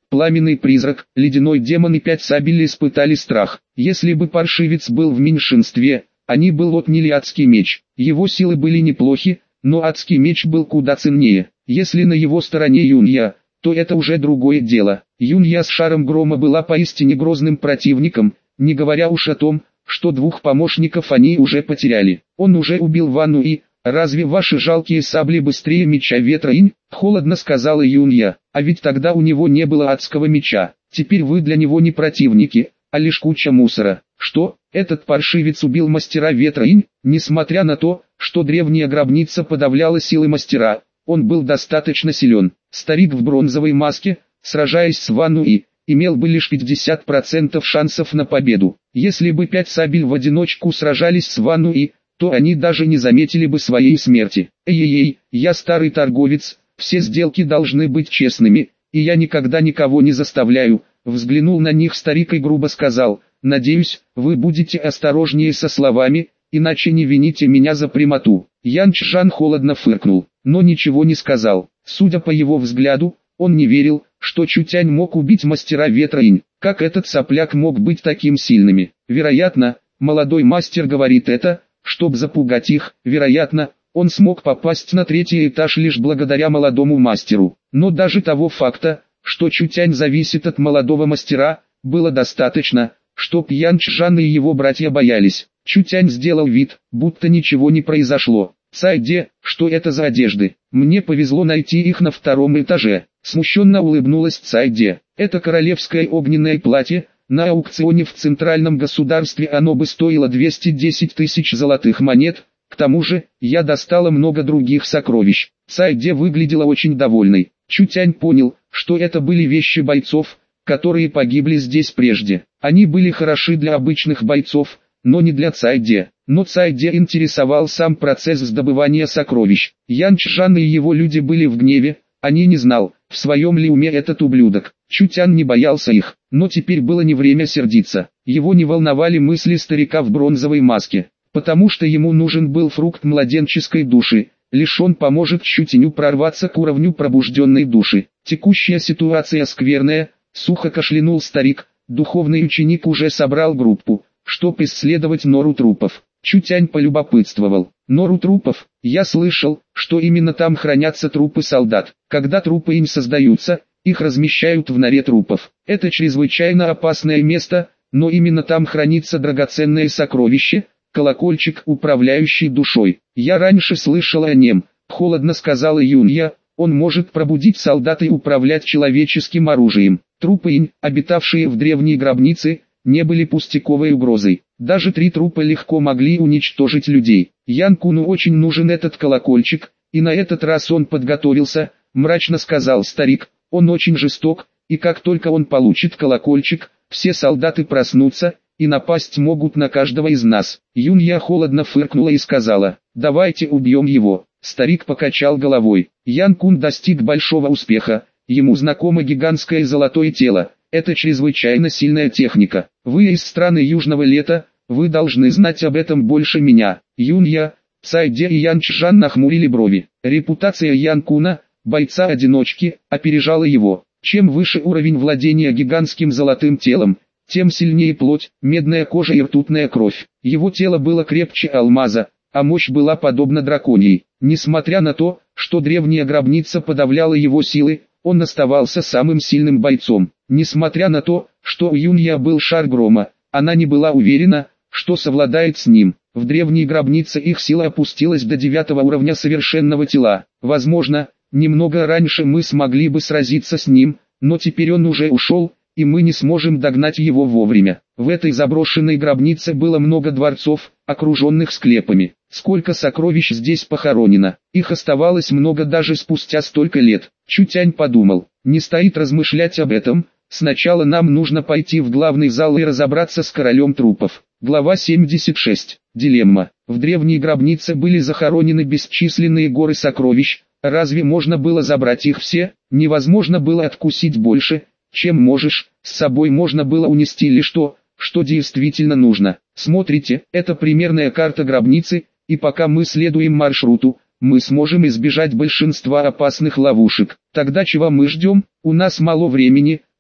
Speaker 1: Пламенный призрак, ледяной демон и 5 сабель испытали страх. Если бы паршивец был в меньшинстве, они бы отняли адский меч. Его силы были неплохи, но адский меч был куда ценнее. Если на его стороне Юнья, то это уже другое дело. Юнья с шаром грома была поистине грозным противником, не говоря уж о том, что 2 помощников они уже потеряли. Он уже убил Ван Уи. «Разве ваши жалкие сабли быстрее меча ветра инь?» — холодно сказала Юнья. «А ведь тогда у него не было адского меча. Теперь вы для него не противники, а лишь куча мусора». Что, этот паршивец убил мастера ветра инь? Несмотря на то, что древняя гробница подавляла силы мастера, он был достаточно силен. Старик в бронзовой маске, сражаясь с Ван Уи, имел бы лишь 50% шансов на победу. Если бы 5 сабель в одиночку сражались с Ван Уи, то они даже не заметили бы своей смерти. Эй-эй-эй, я старый торговец, все сделки должны быть честными, и я никогда никого не заставляю. Взглянул на них старик и грубо сказал: «Надеюсь, вы будете осторожнее со словами, иначе не вините меня за прямоту». Ян Чжан холодно фыркнул, но ничего не сказал. Судя по его взгляду, он не верил, что Чутянь мог убить мастера ветра инь. Как этот сопляк мог быть таким сильным? Вероятно, молодой мастер говорит это, чтобы запугать их. Вероятно, он смог попасть на 3-й этаж лишь благодаря молодому мастеру. Но даже того факта, что Чутянь зависит от молодого мастера, было достаточно, чтоб Ян Чжан и его братья боялись. Чутянь сделал вид, будто ничего не произошло. «Цайде, что это за одежды? Мне повезло найти их на 2-м этаже». Смущенно улыбнулась Цайде. «Это королевское огненное платье. На аукционе в центральном государстве оно бы стоило 210 тысяч золотых монет. К тому же, я достала много других сокровищ». Цайде выглядела очень довольной. Чутянь понял, что это были вещи бойцов, которые погибли здесь прежде. Они были хороши для обычных бойцов, но не для Цайде. Но Цайде интересовал сам процесс добывания сокровищ. Ян Чжан и его люди были в гневе, они не знал, в своем ли уме этот ублюдок. Чутянь не боялся их, но теперь было не время сердиться. Его не волновали мысли старика в бронзовой маске, потому что ему нужен был фрукт младенческой души. Лишь он поможет Чутяню прорваться к уровню пробужденной души. Текущая ситуация скверная, сухо кашлянул старик. Духовный ученик уже собрал группу, чтобы исследовать нору трупов. Чутянь полюбопытствовал. Нору трупов? Я слышал, что именно там хранятся трупы солдат. Когда трупы им создаются, их размещают в норе трупов. Это чрезвычайно опасное место, но именно там хранится драгоценное сокровище, колокольчик, управляющий душой. Я раньше слышал о нем, холодно сказала Юнья. Он может пробудить солдат и управлять человеческим оружием. Трупы инь, обитавшие в древней гробнице, не были пустяковой угрозой. Даже 3 трупа легко могли уничтожить людей. Ян Куну очень нужен этот колокольчик, и на этот раз он подготовился, мрачно сказал старик. Он очень жесток, и как только он получит колокольчик, все солдаты проснутся, и напасть могут на каждого из нас. Юнья холодно фыркнула и сказала: «Давайте убьем его». Старик покачал головой. Ян Кун достиг большого успеха, ему знакомо гигантское золотое тело. Это чрезвычайно сильная техника. Вы из страны Южного Лета, вы должны знать об этом больше меня. Юнья, Цайде и Ян Чжан нахмурили брови. Репутация Ян Куна, бойца-одиночки, опережала его. Чем выше уровень владения гигантским золотым телом, тем сильнее плоть, медная кожа и ртутная кровь. Его тело было крепче алмаза, а мощь была подобна драконьей. Несмотря на то, что древняя гробница подавляла его силы, он оставался самым сильным бойцом. Несмотря на то, что у Юнья был шар грома, она не была уверена, что совладает с ним. В древней гробнице их сила опустилась до 9-го уровня совершенного тела. Возможно, немного раньше мы смогли бы сразиться с ним, но теперь он уже ушел, и мы не сможем догнать его вовремя. В этой заброшенной гробнице было много дворцов, окруженных склепами. Сколько сокровищ здесь похоронено. Их оставалось много даже спустя столько лет. Чутянь подумал, не стоит размышлять об этом, сначала нам нужно пойти в главный зал и разобраться с королем трупов. Глава 76. Дилемма. В древней гробнице были захоронены бесчисленные горы сокровищ. Разве можно было забрать их все? Невозможно было откусить больше, чем можешь. С собой можно было унести лишь то, что действительно нужно. Смотрите, это примерная карта гробницы, и пока мы следуем маршруту, мы сможем избежать большинства опасных ловушек. Тогда чего мы ждем? У нас мало времени,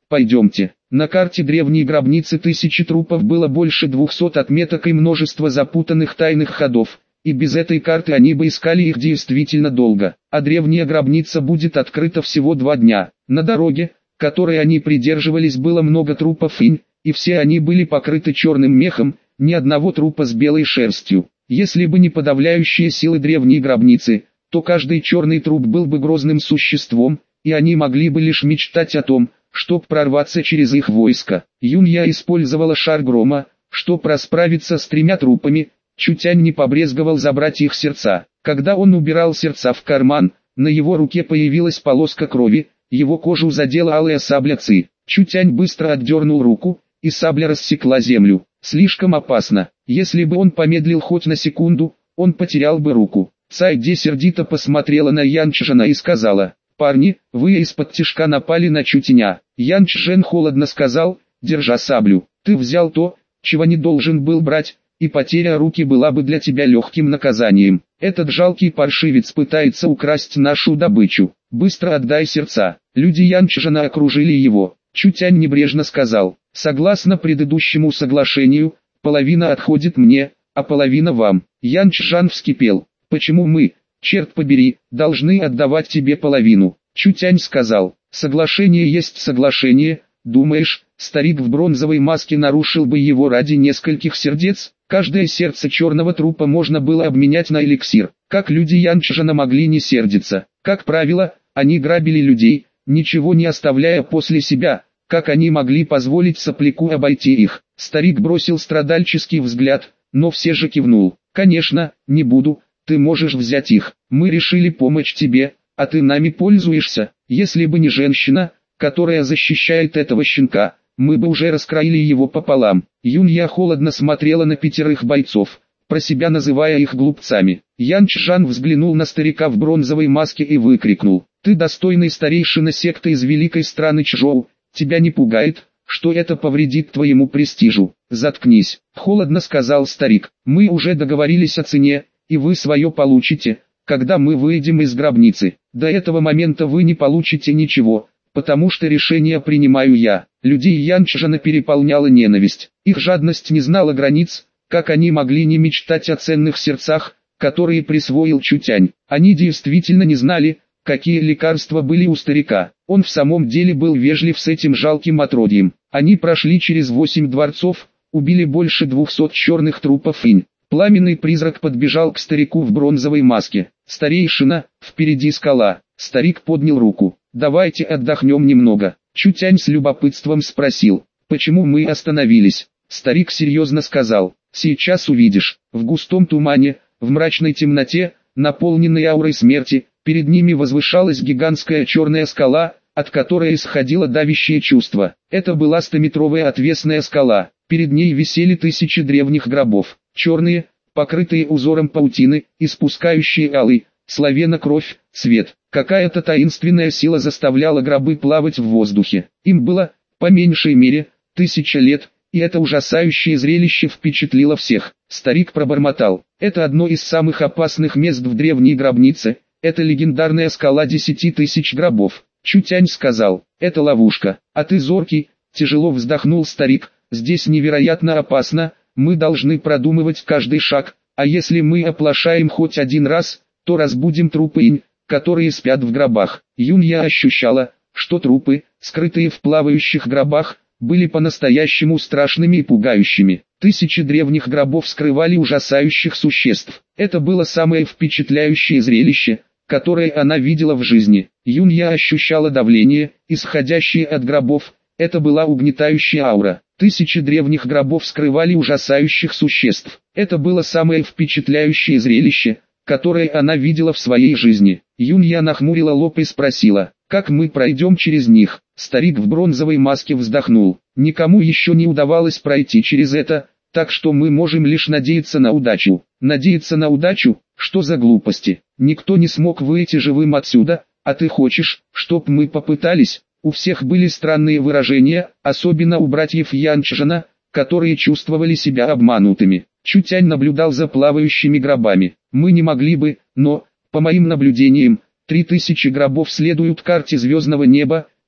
Speaker 1: Пойдемте. На карте древней гробницы тысячи трупов было больше 200 отметок и множество запутанных тайных ходов. И без этой карты они бы искали их действительно долго. А древняя гробница будет открыта всего 2 дня. На дороге, которой они придерживались, было много трупов инь, и все они были покрыты черным мехом, ни одного трупа с белой шерстью. Если бы не подавляющие силы древней гробницы, то каждый черный труп был бы грозным существом, и они могли бы лишь мечтать о том, чтоб прорваться через их войско. Юнья использовала шар грома, чтоб расправиться с 3 трупами. Чутянь не побрезговал забрать их сердца. Когда он убирал сердца в карман, на его руке появилась полоска крови, его кожу задела алая сабля Ци. Чутянь быстро отдернул руку, и сабля рассекла землю. Слишком опасно. Если бы он помедлил хоть на секунду, он потерял бы руку. Цайди сердито посмотрела на Янчжена и сказала: «Парни, вы из-под тишка напали на Чутяня». Янчжен холодно сказал, держа саблю: «Ты взял то, чего не должен был брать, и потеря руки была бы для тебя легким наказанием. Этот жалкий паршивец пытается украсть нашу добычу. Быстро отдай сердца». Люди Янчжена окружили его. Чутянь небрежно сказал: «Согласно предыдущему соглашению, половина отходит мне, а половина вам». Янчжан вскипел: «Почему мы, черт побери, должны отдавать тебе половину?» Чутянь сказал: «Соглашение есть соглашение. Думаешь, старик в бронзовой маске нарушил бы его ради нескольких сердец?» Каждое сердце черного трупа можно было обменять на эликсир. Как люди Янчжена могли не сердиться? Как правило, они грабили людей, ничего не оставляя после себя. Как они могли позволить сопляку обойти их? Старик бросил страдальческий взгляд, но все же кивнул. «Конечно, не буду, ты можешь взять их. Мы решили помочь тебе, а ты нами пользуешься. Если бы не женщина, которая защищает этого щенка, мы бы уже раскроили его пополам». Юнья холодно смотрела на 5 бойцов, про себя называя их глупцами. Янчжан взглянул на старика в бронзовой маске и выкрикнул: «Ты достойный старейшина секты из великой страны Чжоу, тебя не пугает, что это повредит твоему престижу?» «Заткнись», — холодно сказал старик. «Мы уже договорились о цене, и вы свое получите, когда мы выйдем из гробницы. До этого момента вы не получите ничего, потому что решение принимаю я». Людей Янчжена переполняла ненависть. Их жадность не знала границ. Как они могли не мечтать о ценных сердцах, которые присвоил Чутянь? Они действительно не знали, какие лекарства были у старика. Он в самом деле был вежлив с этим жалким отродьем. Они прошли через 8 дворцов, убили больше 200 черных трупов инь. Пламенный призрак подбежал к старику в бронзовой маске. «Старейшина, впереди скала». Старик поднял руку. «Давайте отдохнем немного». Чутянь с любопытством спросил: «Почему мы остановились?» Старик серьезно сказал: «Сейчас увидишь». В густом тумане, в мрачной темноте, наполненной аурой смерти, перед ними возвышалась гигантская черная скала, от которой исходило давящее чувство. Это была 100-метровая отвесная скала. Перед ней висели 1000 древних гробов, черные, покрытые узором паутины, испускающие алый, словно кровь, цвет. Какая-то таинственная сила заставляла гробы плавать в воздухе. Им было, по меньшей мере, 1000 лет, и это ужасающее зрелище впечатлило всех. Старик пробормотал: «Это одно из самых опасных мест в древней гробнице, это легендарная скала 10 000 гробов». Чутянь сказал: «Это ловушка, а ты зоркий», тяжело вздохнул старик, «здесь невероятно опасно, мы должны продумывать каждый шаг, а если мы оплошаем хоть один раз, то разбудим трупы инь, которые спят в гробах». Юнья ощущала, что трупы, скрытые в плавающих гробах, были по-настоящему страшными и пугающими. 1000 древних гробов скрывали ужасающих существ. Это было самое впечатляющее зрелище, которое она видела в жизни. Юнья ощущала давление, исходящее от гробов. Это была угнетающая аура. 1000 древних гробов скрывали ужасающих существ. Это было самое впечатляющее зрелище, которое она видела в своей жизни. Юнья нахмурила лоб и спросила: «Как мы пройдем через них?» Старик в бронзовой маске вздохнул: «Никому еще не удавалось пройти через это, так что мы можем лишь надеяться на удачу». «Надеяться на удачу? Что за глупости? Никто не смог выйти живым отсюда, а ты хочешь, чтоб мы попытались?» У всех были странные выражения, особенно у братьев Янчжена, которые чувствовали себя обманутыми. Чутянь наблюдал за плавающими гробами. «Мы не могли бы, но, по моим наблюдениям, 3000 гробов следуют карте звездного неба,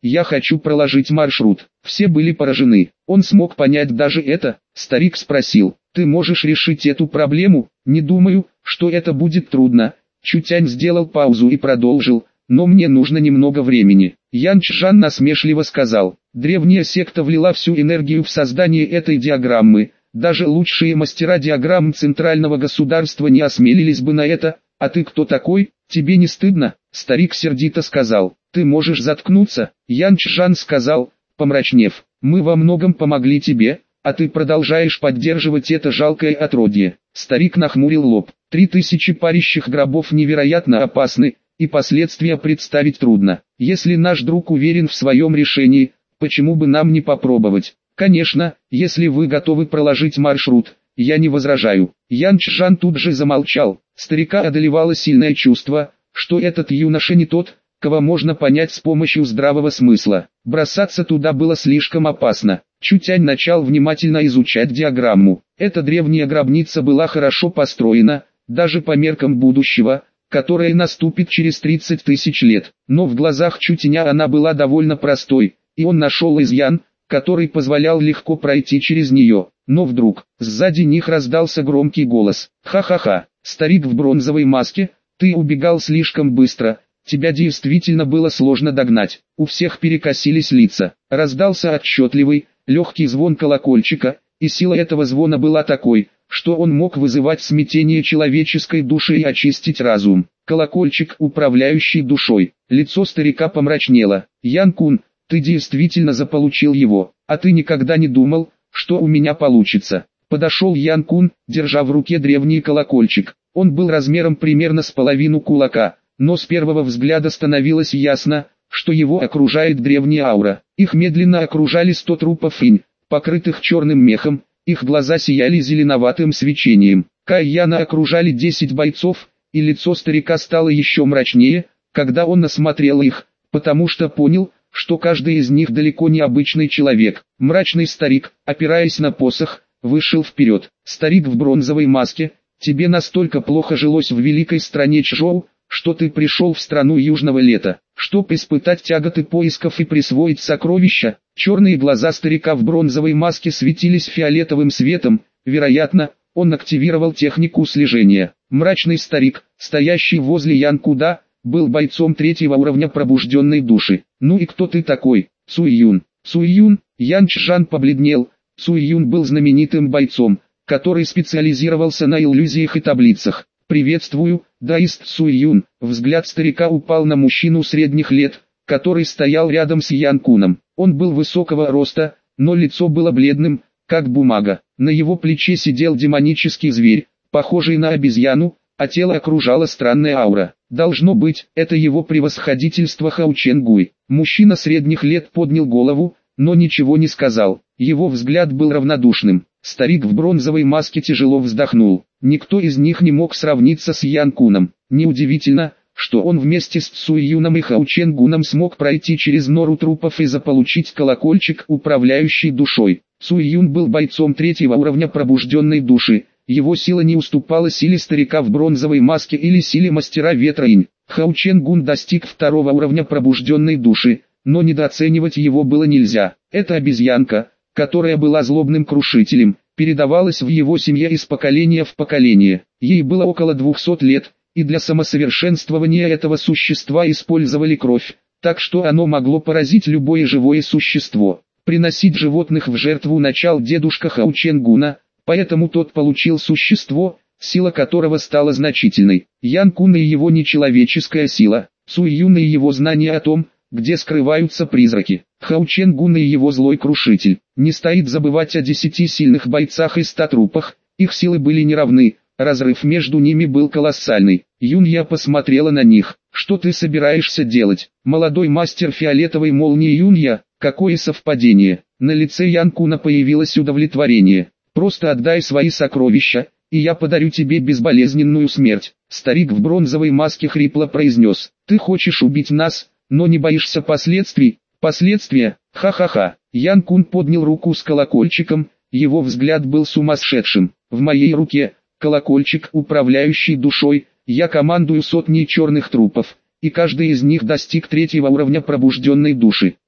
Speaker 1: я хочу проложить маршрут. Все были поражены. Он смог понять даже это. Старик спросил, ты можешь решить эту проблему? Не думаю, что это будет трудно. Чутянь сделал паузу и продолжил, но мне нужно немного времени. Ян Чжан насмешливо сказал, древняя секта влила всю энергию в создание этой диаграммы. Даже лучшие мастера диаграмм центрального государства не осмелились бы на это. А ты кто такой? Тебе не стыдно? Старик сердито сказал, ты можешь заткнуться. Ян Чжан сказал, помрачнев, мы во многом помогли тебе, а ты продолжаешь поддерживать это жалкое отродье. Старик нахмурил лоб. 3000 парящих гробов невероятно опасны, и последствия представить трудно. Если наш друг уверен в своем решении, почему бы нам не попробовать? Конечно, если вы готовы проложить маршрут, я не возражаю. Ян Чжан тут же замолчал. Старика одолевало сильное чувство, что этот юноша не тот, кого можно понять с помощью здравого смысла. Бросаться туда было слишком опасно. Чутянь начал внимательно изучать диаграмму. Эта древняя гробница была хорошо построена, даже по меркам будущего, которое наступит через 30 тысяч лет. Но в глазах Чутяня она была довольно простой, и он нашел изъян, который позволял легко пройти через нее. Но вдруг, сзади них раздался громкий голос. «Ха-ха-ха, старик в бронзовой маске, ты убегал слишком быстро, тебя действительно было сложно догнать». У всех перекосились лица. Раздался отчетливый, легкий звон колокольчика, и сила этого звона была такой, что он мог вызывать смятение человеческой души и очистить разум. Колокольчик, управляющий душой. Лицо старика помрачнело. «Ян Кун, ты действительно заполучил его, а ты никогда не думал, что у меня получится». Подошел Ян Кун, держа в руке древний колокольчик. Он был размером примерно с половину кулака, но с первого взгляда становилось ясно, что его окружает древняя аура. Их медленно окружали 100 трупов инь, покрытых черным мехом, их глаза сияли зеленоватым свечением. Кай Яна окружали 10 бойцов, и лицо старика стало еще мрачнее, когда он осмотрел их, потому что понял, что каждый из них далеко не обычный человек. Мрачный старик, опираясь на посох, вышел вперед. Старик в бронзовой маске, тебе настолько плохо жилось в великой стране Чжоу, что ты пришел в страну южного лета, чтоб испытать тяготы поисков и присвоить сокровища. Черные глаза старика в бронзовой маске светились фиолетовым светом, вероятно, он активировал технику слежения. Мрачный старик, стоящий возле Ян Куда, был бойцом 3-го уровня пробужденной души. «Ну и кто ты такой?» «Цуй Юн». «Цуй Юн?» Ян Чжан побледнел. Цуй Юн был знаменитым бойцом, который специализировался на иллюзиях и таблицах. «Приветствую, даист Цуй Юн». Взгляд старика упал на мужчину средних лет, который стоял рядом с Ян Куном. Он был высокого роста, но лицо было бледным, как бумага. На его плече сидел демонический зверь, похожий на обезьяну, а тело окружала странная аура. Должно быть, это его превосходительство Хао Чен Гуй. Мужчина средних лет поднял голову, но ничего не сказал. Его взгляд был равнодушным. Старик в бронзовой маске тяжело вздохнул. Никто из них не мог сравниться с Ян Куном. Неудивительно, что он вместе с Цуй Юном и Хао Чен Гуном смог пройти через нору трупов и заполучить колокольчик, управляющий душой. Цуй Юн был бойцом 3-го уровня пробужденной души. Его сила не уступала силе старика в бронзовой маске или силе мастера ветра инь. Хао Чен Гун достиг 2-го уровня пробужденной души, но недооценивать его было нельзя. Эта обезьянка, которая была злобным крушителем, передавалась в его семье из поколения в поколение. Ей было около 200 лет, и для самосовершенствования этого существа использовали кровь, так что оно могло поразить любое живое существо. Приносить животных в жертву начал дедушка Хао Чен Гуна, поэтому тот получил существо, сила которого стала значительной. Ян Кун и его нечеловеческая сила, Цуй Юн и его знания о том, где скрываются призраки, Хао Чен Гун и его злой крушитель. Не стоит забывать о 10 сильных бойцах и 100 трупах, их силы были неравны, разрыв между ними был колоссальный. Юнья посмотрела на них. «Что ты собираешься делать?» Молодой мастер фиолетовой молнии Юнья, какое совпадение. На лице Ян Куна появилось удовлетворение. «Просто отдай свои сокровища, и я подарю тебе безболезненную смерть». Старик в бронзовой маске хрипло произнес. «Ты хочешь убить нас, но не боишься последствий?» «Последствия? Ха-ха-ха». Ян Кун поднял руку с колокольчиком, его взгляд был сумасшедшим. «В моей руке колокольчик, управляющий душой, я командую сотней черных трупов, и каждый из них достиг 3-го уровня пробужденной души.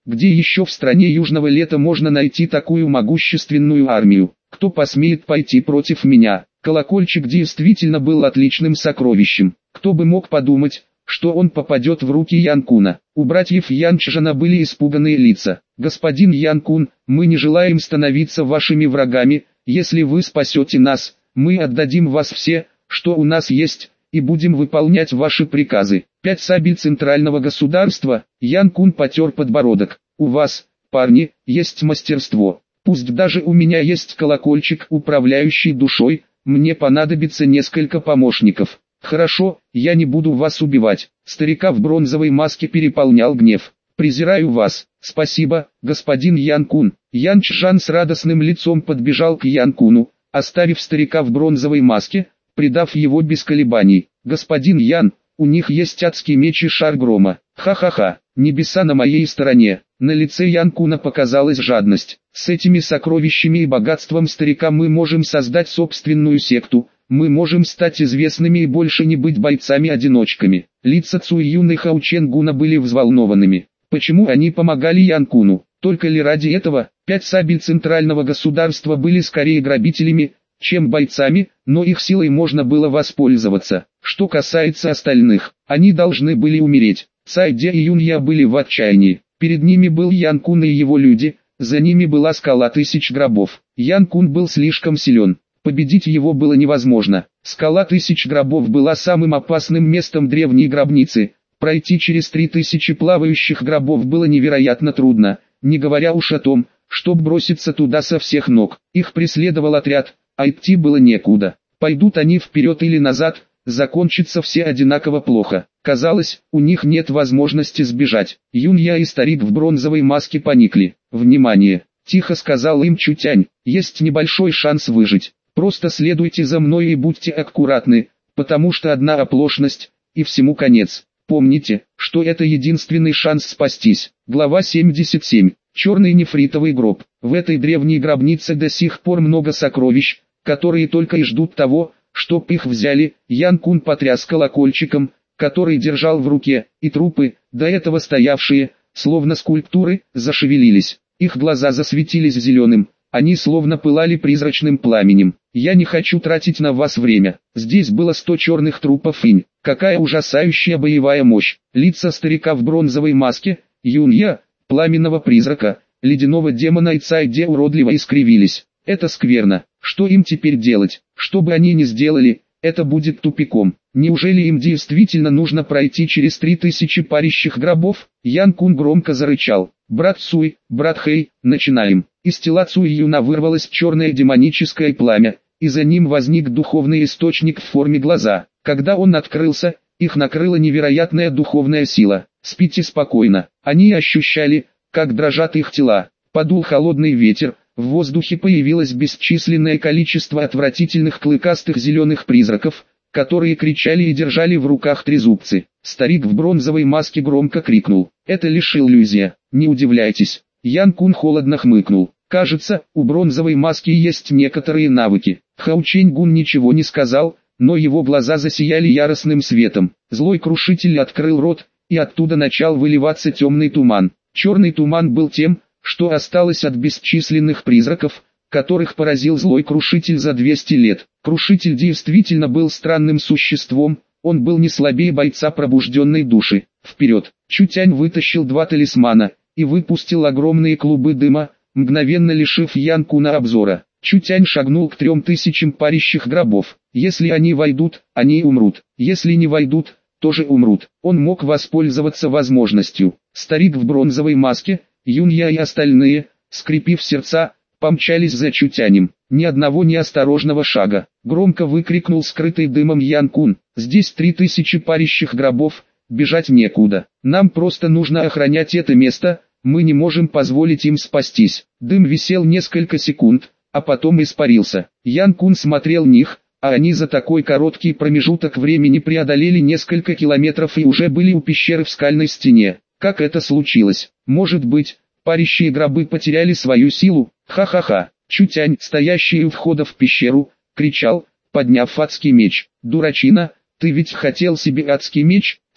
Speaker 1: Где еще в стране Южного Лета можно найти такую могущественную армию? Кто посмеет пойти против меня? Колокольчик действительно был отличным сокровищем. Кто бы мог подумать, что он попадет в руки Ян Куна. У братьев Янчжана были испуганные лица. «Господин Ян Кун, мы не желаем становиться вашими врагами. Если вы спасете нас, мы отдадим вас все, что у нас есть, и будем выполнять ваши приказы». 5 сабель центрального государства. Ян Кун потер подбородок. «У вас, парни, есть мастерство. Пусть даже у меня есть колокольчик, управляющий душой, мне понадобится несколько помощников. Хорошо, я не буду вас убивать». Старика в бронзовой маске переполнял гнев. «Презираю вас». «Спасибо, господин Ян Кун». Янчжан с радостным лицом подбежал к Ян Куну, оставив старика в бронзовой маске, придав его без колебаний. «Господин Ян, у них есть адский меч и шар грома. Ха-ха-ха, небеса на моей стороне». На лице Ян Куна показалась жадность. «С этими сокровищами и богатством старика мы можем создать собственную секту. Мы можем стать известными и больше не быть бойцами-одиночками». Лица Цуй Юн и Хао Чен Гуна были взволнованными. Почему они помогали Ян Куну? Только ли ради этого? 5 сабель центрального государства были скорее грабителями, чем бойцами, но их силой можно было воспользоваться. Что касается остальных, они должны были умереть. Цай Де и Юнья были в отчаянии. Перед ними был Ян Кун и его люди, за ними была скала 1000 гробов. Ян Кун был слишком силен. Победить его было невозможно. Скала 1000 гробов была самым опасным местом древней гробницы. Пройти через 3000 плавающих гробов было невероятно трудно, не говоря уж о том, чтобы броситься туда со всех ног. Их преследовал отряд, а идти было некуда. Пойдут они вперед или назад, закончится все одинаково плохо. Казалось, у них нет возможности сбежать. Юнья и старик в бронзовой маске поникли. «Внимание!» – тихо сказал им Чутянь, «есть небольшой шанс выжить. Просто следуйте за мной и будьте аккуратны, потому что одна оплошность, и всему конец. Помните, что это единственный шанс спастись». Глава 77. Черный нефритовый гроб. В этой древней гробнице до сих пор много сокровищ, которые только и ждут того, чтоб их взяли. Ян Кун потряс колокольчиком, который держал в руке, и трупы, до этого стоявшие, словно скульптуры, зашевелились. Их глаза засветились зеленым, они словно пылали призрачным пламенем. «Я не хочу тратить на вас время. Здесь было 100 черных трупов инь. Какая ужасающая боевая мощь!» Лица старика в бронзовой маске, Юнья, пламенного призрака, ледяного демона и Цай Де уродливо искривились. «Это скверно. Что им теперь делать? Что бы они ни сделали, это будет тупиком. Неужели им действительно нужно пройти через 3000 парящих гробов?» Ян Кун громко зарычал. «Брат Цуй, брат Хэй, начинаем». Из тела Цуй Юна вырвалось черное демоническое пламя, и за ним возник духовный источник в форме глаза. Когда он открылся, их накрыла невероятная духовная сила. «Спите спокойно». Они ощущали, как дрожат их тела. Подул холодный ветер, в воздухе появилось бесчисленное количество отвратительных клыкастых зеленых призраков, которые кричали и держали в руках трезубцы. Старик в бронзовой маске громко крикнул: «Это лишь иллюзия, не удивляйтесь». Ян Кун холодно хмыкнул. Кажется, у бронзовой маски есть некоторые навыки. Хао Чень Гун ничего не сказал, но его глаза засияли яростным светом. Злой крушитель открыл рот, и оттуда начал выливаться темный туман. Черный туман был тем, что осталось от бесчисленных призраков, которых поразил злой крушитель за 200 лет. Крушитель действительно был странным существом, он был не слабее бойца пробужденной души. Вперед! Чутянь вытащил 2 талисмана и выпустил огромные клубы дыма, мгновенно лишив Ян Куна обзора. Чутянь шагнул к 3000 парящих гробов. Если они войдут, они умрут. Если не войдут, тоже умрут. Он мог воспользоваться возможностью. Старик в бронзовой маске, Юнья и остальные, скрипив сердца, помчались за Чутянем. Ни одного неосторожного шага. Громко выкрикнул скрытый дымом Ян Кун. «Здесь 3000 парящих гробов, бежать некуда. Нам просто нужно охранять это место, мы не можем позволить им спастись». Дым висел несколько секунд, а потом испарился. Ян Кун смотрел них, а они за такой короткий промежуток времени преодолели несколько километров и уже были у пещеры в скальной стене. Как это случилось? Может быть, парящие гробы потеряли свою силу? Ха-ха-ха. Чутянь, стоящий у входа в пещеру, кричал, подняв адский меч. «Дурачина, ты ведь хотел себе адский меч?»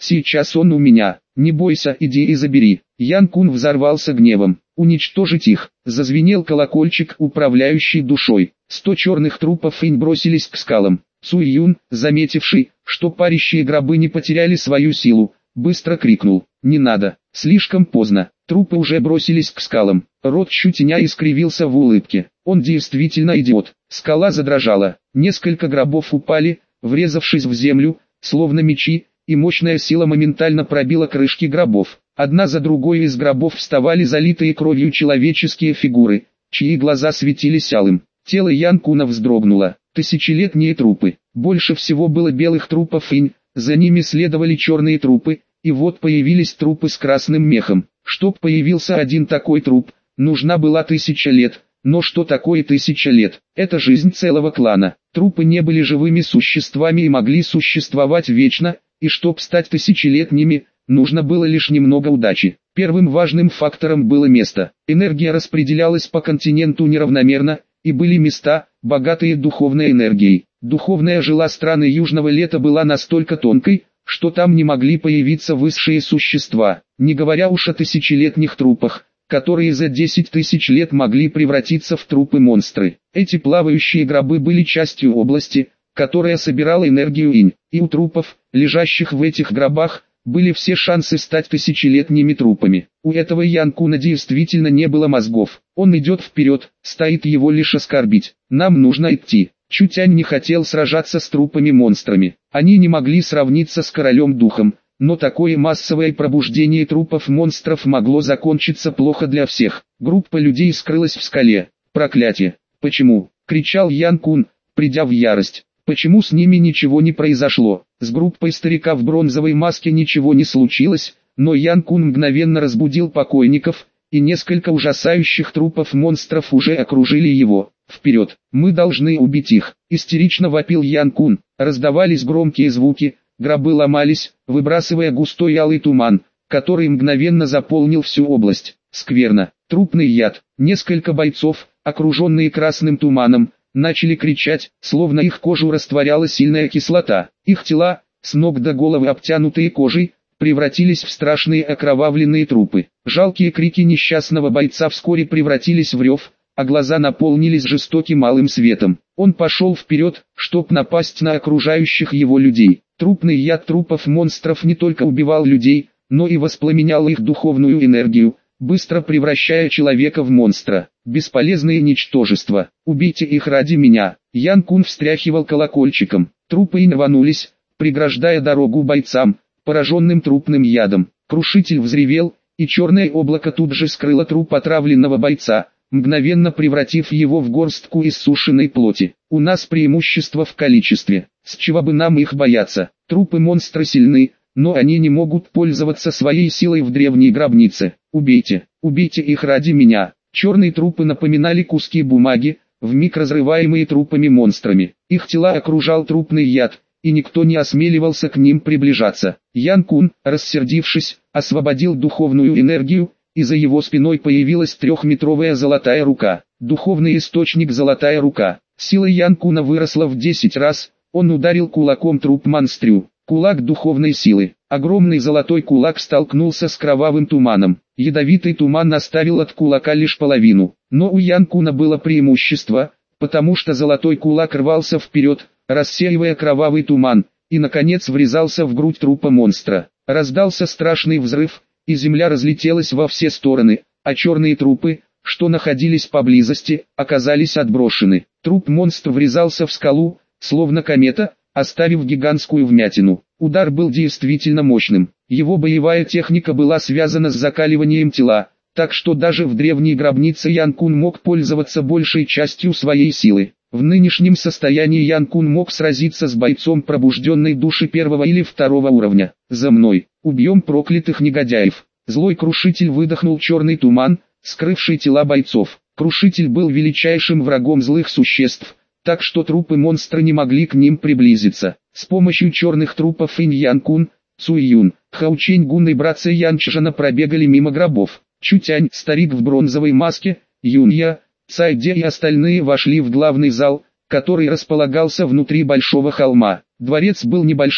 Speaker 1: сейчас он у меня, не бойся, иди и забери. Ян Кун взорвался гневом. Уничтожить их, зазвенел колокольчик, управляющий душой. 100 черных трупов Финь бросились к скалам. Цуй Юн, заметивший, что парящие гробы не потеряли свою силу, быстро крикнул: «Не надо, слишком поздно». Трупы уже бросились к скалам. Рот Чутеня искривился в улыбке. Он действительно идиот. Скала задрожала. Несколько гробов упали, врезавшись в землю, словно мечи, и мощная сила моментально пробила крышки гробов. Одна за другой из гробов вставали залитые кровью человеческие фигуры, чьи глаза светились алым. Тело Ян Куна вздрогнуло. Тысячелетние трупы. Больше всего было белых трупов Финь, за ними следовали черные трупы, и вот появились трупы с красным мехом. Чтоб появился один такой труп, нужна была 1000 лет. Но что такое 1000 лет? Это жизнь целого клана. Трупы не были живыми существами и могли существовать вечно, и чтоб стать тысячелетними, нужно было лишь немного удачи. Первым важным фактором было место. Энергия распределялась по континенту неравномерно, и были места, богатые духовной энергией. Духовная жила страны Южного Лета была настолько тонкой, что там не могли появиться высшие существа, не говоря уж о тысячелетних трупах, которые за 10 тысяч лет могли превратиться в трупы-монстры. Эти плавающие гробы были частью области, которая собирала энергию инь, и у трупов, лежащих в этих гробах, были все шансы стать тысячелетними трупами. У этого Ян Куна действительно не было мозгов. Он идет вперед, стоит его лишь оскорбить. Нам нужно идти. Чутянь не хотел сражаться с трупами-монстрами. Они не могли сравниться с королем-духом, но такое массовое пробуждение трупов-монстров могло закончиться плохо для всех. Группа людей скрылась в скале. Проклятие! Почему? Кричал Ян Кун, придя в ярость. Почему с ними ничего не произошло? С группой старика в бронзовой маске ничего не случилось, но Ян Кун мгновенно разбудил покойников, и несколько ужасающих трупов монстров уже окружили его. «Вперед! Мы должны убить их!» — истерично вопил Ян Кун. Раздавались громкие звуки, гробы ломались, выбрасывая густой алый туман, который мгновенно заполнил всю область. Скверно. Трупный яд. Несколько бойцов, окруженные красным туманом, начали кричать, словно их кожу растворяла сильная кислота. Их тела, с ног до головы обтянутые кожей, превратились в страшные окровавленные трупы. Жалкие крики несчастного бойца вскоре превратились в рев, а глаза наполнились жестоким алым светом. Он пошел вперед, чтоб напасть на окружающих его людей. Трупный яд трупов монстров не только убивал людей, но и воспламенял их духовную энергию, быстро превращая человека в монстра. Бесполезные ничтожества. Убейте их ради меня. Ян Кун встряхивал колокольчиком. Трупы рванулись, преграждая дорогу бойцам, пораженным трупным ядом. Крушитель взревел, и черное облако тут же скрыло труп отравленного бойца, мгновенно превратив его в горстку иссушенной плоти. У нас преимущество в количестве. С чего бы нам их бояться? Трупы-монстры сильны, но они не могут пользоваться своей силой в древней гробнице. Убейте, убейте их ради меня. Черные трупы напоминали куски бумаги, вмиг разрываемые трупами-монстрами. Их тела окружал трупный яд, и никто не осмеливался к ним приближаться. Ян Кун, рассердившись, освободил духовную энергию, и за его спиной появилась 3-метровая золотая рука. Духовный источник «Золотая рука». Сила Ян Куна выросла в 10 раз, он ударил кулаком труп-монстрю. Кулак духовной силы. Огромный золотой кулак столкнулся с кровавым туманом. Ядовитый туман оставил от кулака лишь половину. Но у Ян Куна было преимущество, потому что золотой кулак рвался вперед, рассеивая кровавый туман, и наконец врезался в грудь трупа монстра. Раздался страшный взрыв, и земля разлетелась во все стороны, а черные трупы, что находились поблизости, оказались отброшены. Труп-монстр врезался в скалу, словно комета, оставив гигантскую вмятину. Удар был действительно мощным. Его боевая техника была связана с закаливанием тела, так что даже в древней гробнице Ян Кун мог пользоваться большей частью своей силы. В нынешнем состоянии Ян Кун мог сразиться с бойцом пробужденной души 1 или 2 уровня. «За мной! Убьем проклятых негодяев!» Злой крушитель выдохнул черный туман, скрывший тела бойцов. Крушитель был величайшим врагом злых существ, так что трупы-монстры не могли к ним приблизиться. С помощью черных трупов Инь Ян Кун, Цуй Юн, Хао Чень Гун и братцы Ян Чжана пробегали мимо гробов. Чутянь, старик в бронзовой маске, Юнья, Цай Де и остальные вошли в главный зал, который располагался внутри большого холма. Дворец был небольшим,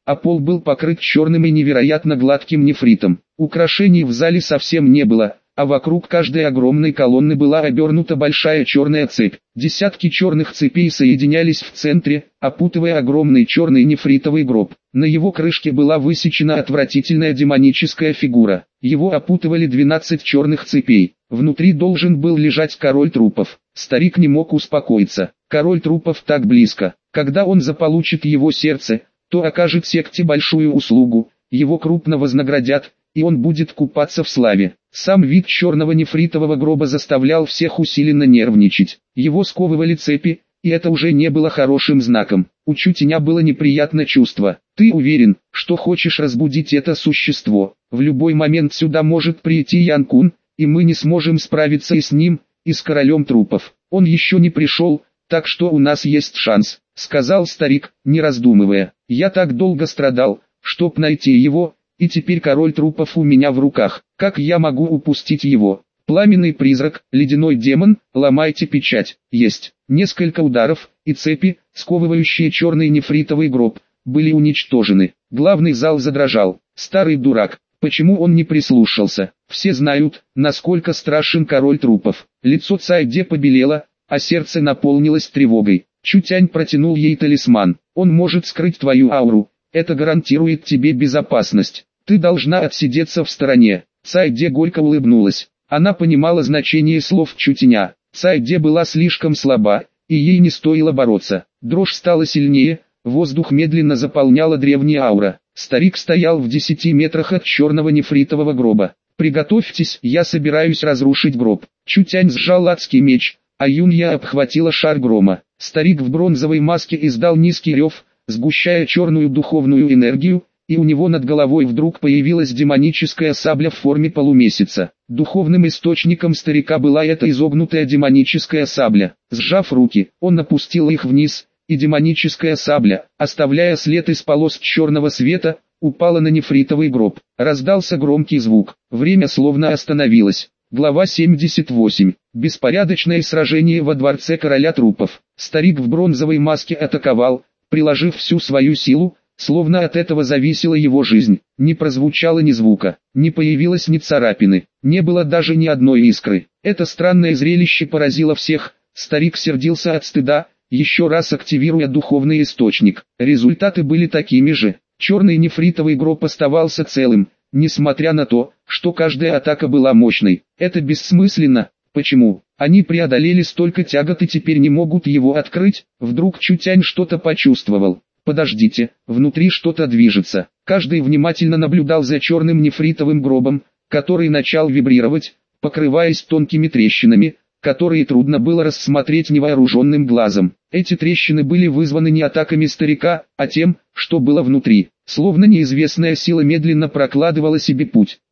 Speaker 1: а пол был покрыт черным и невероятно гладким нефритом. Украшений в зале совсем не было, а вокруг каждой огромной колонны была обернута большая черная цепь. Десятки черных цепей соединялись в центре, опутывая огромный черный нефритовый гроб. На его крышке была высечена отвратительная демоническая фигура. Его опутывали 12 черных цепей. Внутри должен был лежать король трупов. Старик не мог успокоиться. Король трупов так близко. Когда он заполучит его сердце, то окажет секте большую услугу, его крупно вознаградят, и он будет купаться в славе. Сам вид черного нефритового гроба заставлял всех усиленно нервничать. Его сковывали цепи, и это уже не было хорошим знаком. У Чутеня было неприятное чувство. «Ты уверен, что хочешь разбудить это существо? В любой момент сюда может прийти Ян Кун, и мы не сможем справиться и с ним, и с королем трупов. Он еще не пришел, так что у нас есть шанс», — сказал старик, не раздумывая. «Я так долго страдал, чтоб найти его, и теперь король трупов у меня в руках. Как я могу упустить его? Пламенный призрак, ледяной демон, ломайте печать». Есть. Несколько ударов, и цепи, сковывающие черный нефритовый гроб, были уничтожены. Главный зал задрожал. Старый дурак. Почему он не прислушался? Все знают, насколько страшен король трупов. Лицо Цайде побелело, а сердце наполнилось тревогой. Чутянь протянул ей талисман. Он может скрыть твою ауру. Это гарантирует тебе безопасность. Ты должна отсидеться в стороне. Цайде горько улыбнулась. Она понимала значение слов Чутеня. Цайде была слишком слаба, и ей не стоило бороться. Дрожь стала сильнее, воздух медленно заполняла древняя аура. Старик стоял в 10 метрах от черного нефритового гроба. «Приготовьтесь, я собираюсь разрушить гроб». Чутянь сжал адский меч, а Юнья обхватила шар грома. Старик в бронзовой маске издал низкий рев, сгущая черную духовную энергию, и у него над головой вдруг появилась демоническая сабля в форме полумесяца. Духовным источником старика была эта изогнутая демоническая сабля. Сжав руки, он опустил их вниз, и демоническая сабля, оставляя след из полос черного света, упала на нефритовый гроб. Раздался громкий звук. Время словно остановилось. Глава 78. Беспорядочное сражение во дворце короля трупов. Старик в бронзовой маске атаковал, приложив всю свою силу, словно от этого зависела его жизнь. Не прозвучало ни звука, не появилось ни царапины, не было даже ни одной искры. Это странное зрелище поразило всех. Старик сердился от стыда, еще раз активируя духовный источник. Результаты были такими же. Черный нефритовый гроб оставался целым, несмотря на то, что каждая атака была мощной. Это бессмысленно. Почему? Они преодолели столько тягот и теперь не могут его открыть. Вдруг Чутянь что-то почувствовал. Подождите, внутри что-то движется. Каждый внимательно наблюдал за черным нефритовым гробом, который начал вибрировать, покрываясь тонкими трещинами, которые трудно было рассмотреть невооруженным глазом. Эти трещины были вызваны не атаками старика, а тем, что было внутри. Словно неизвестная сила медленно прокладывала себе путь.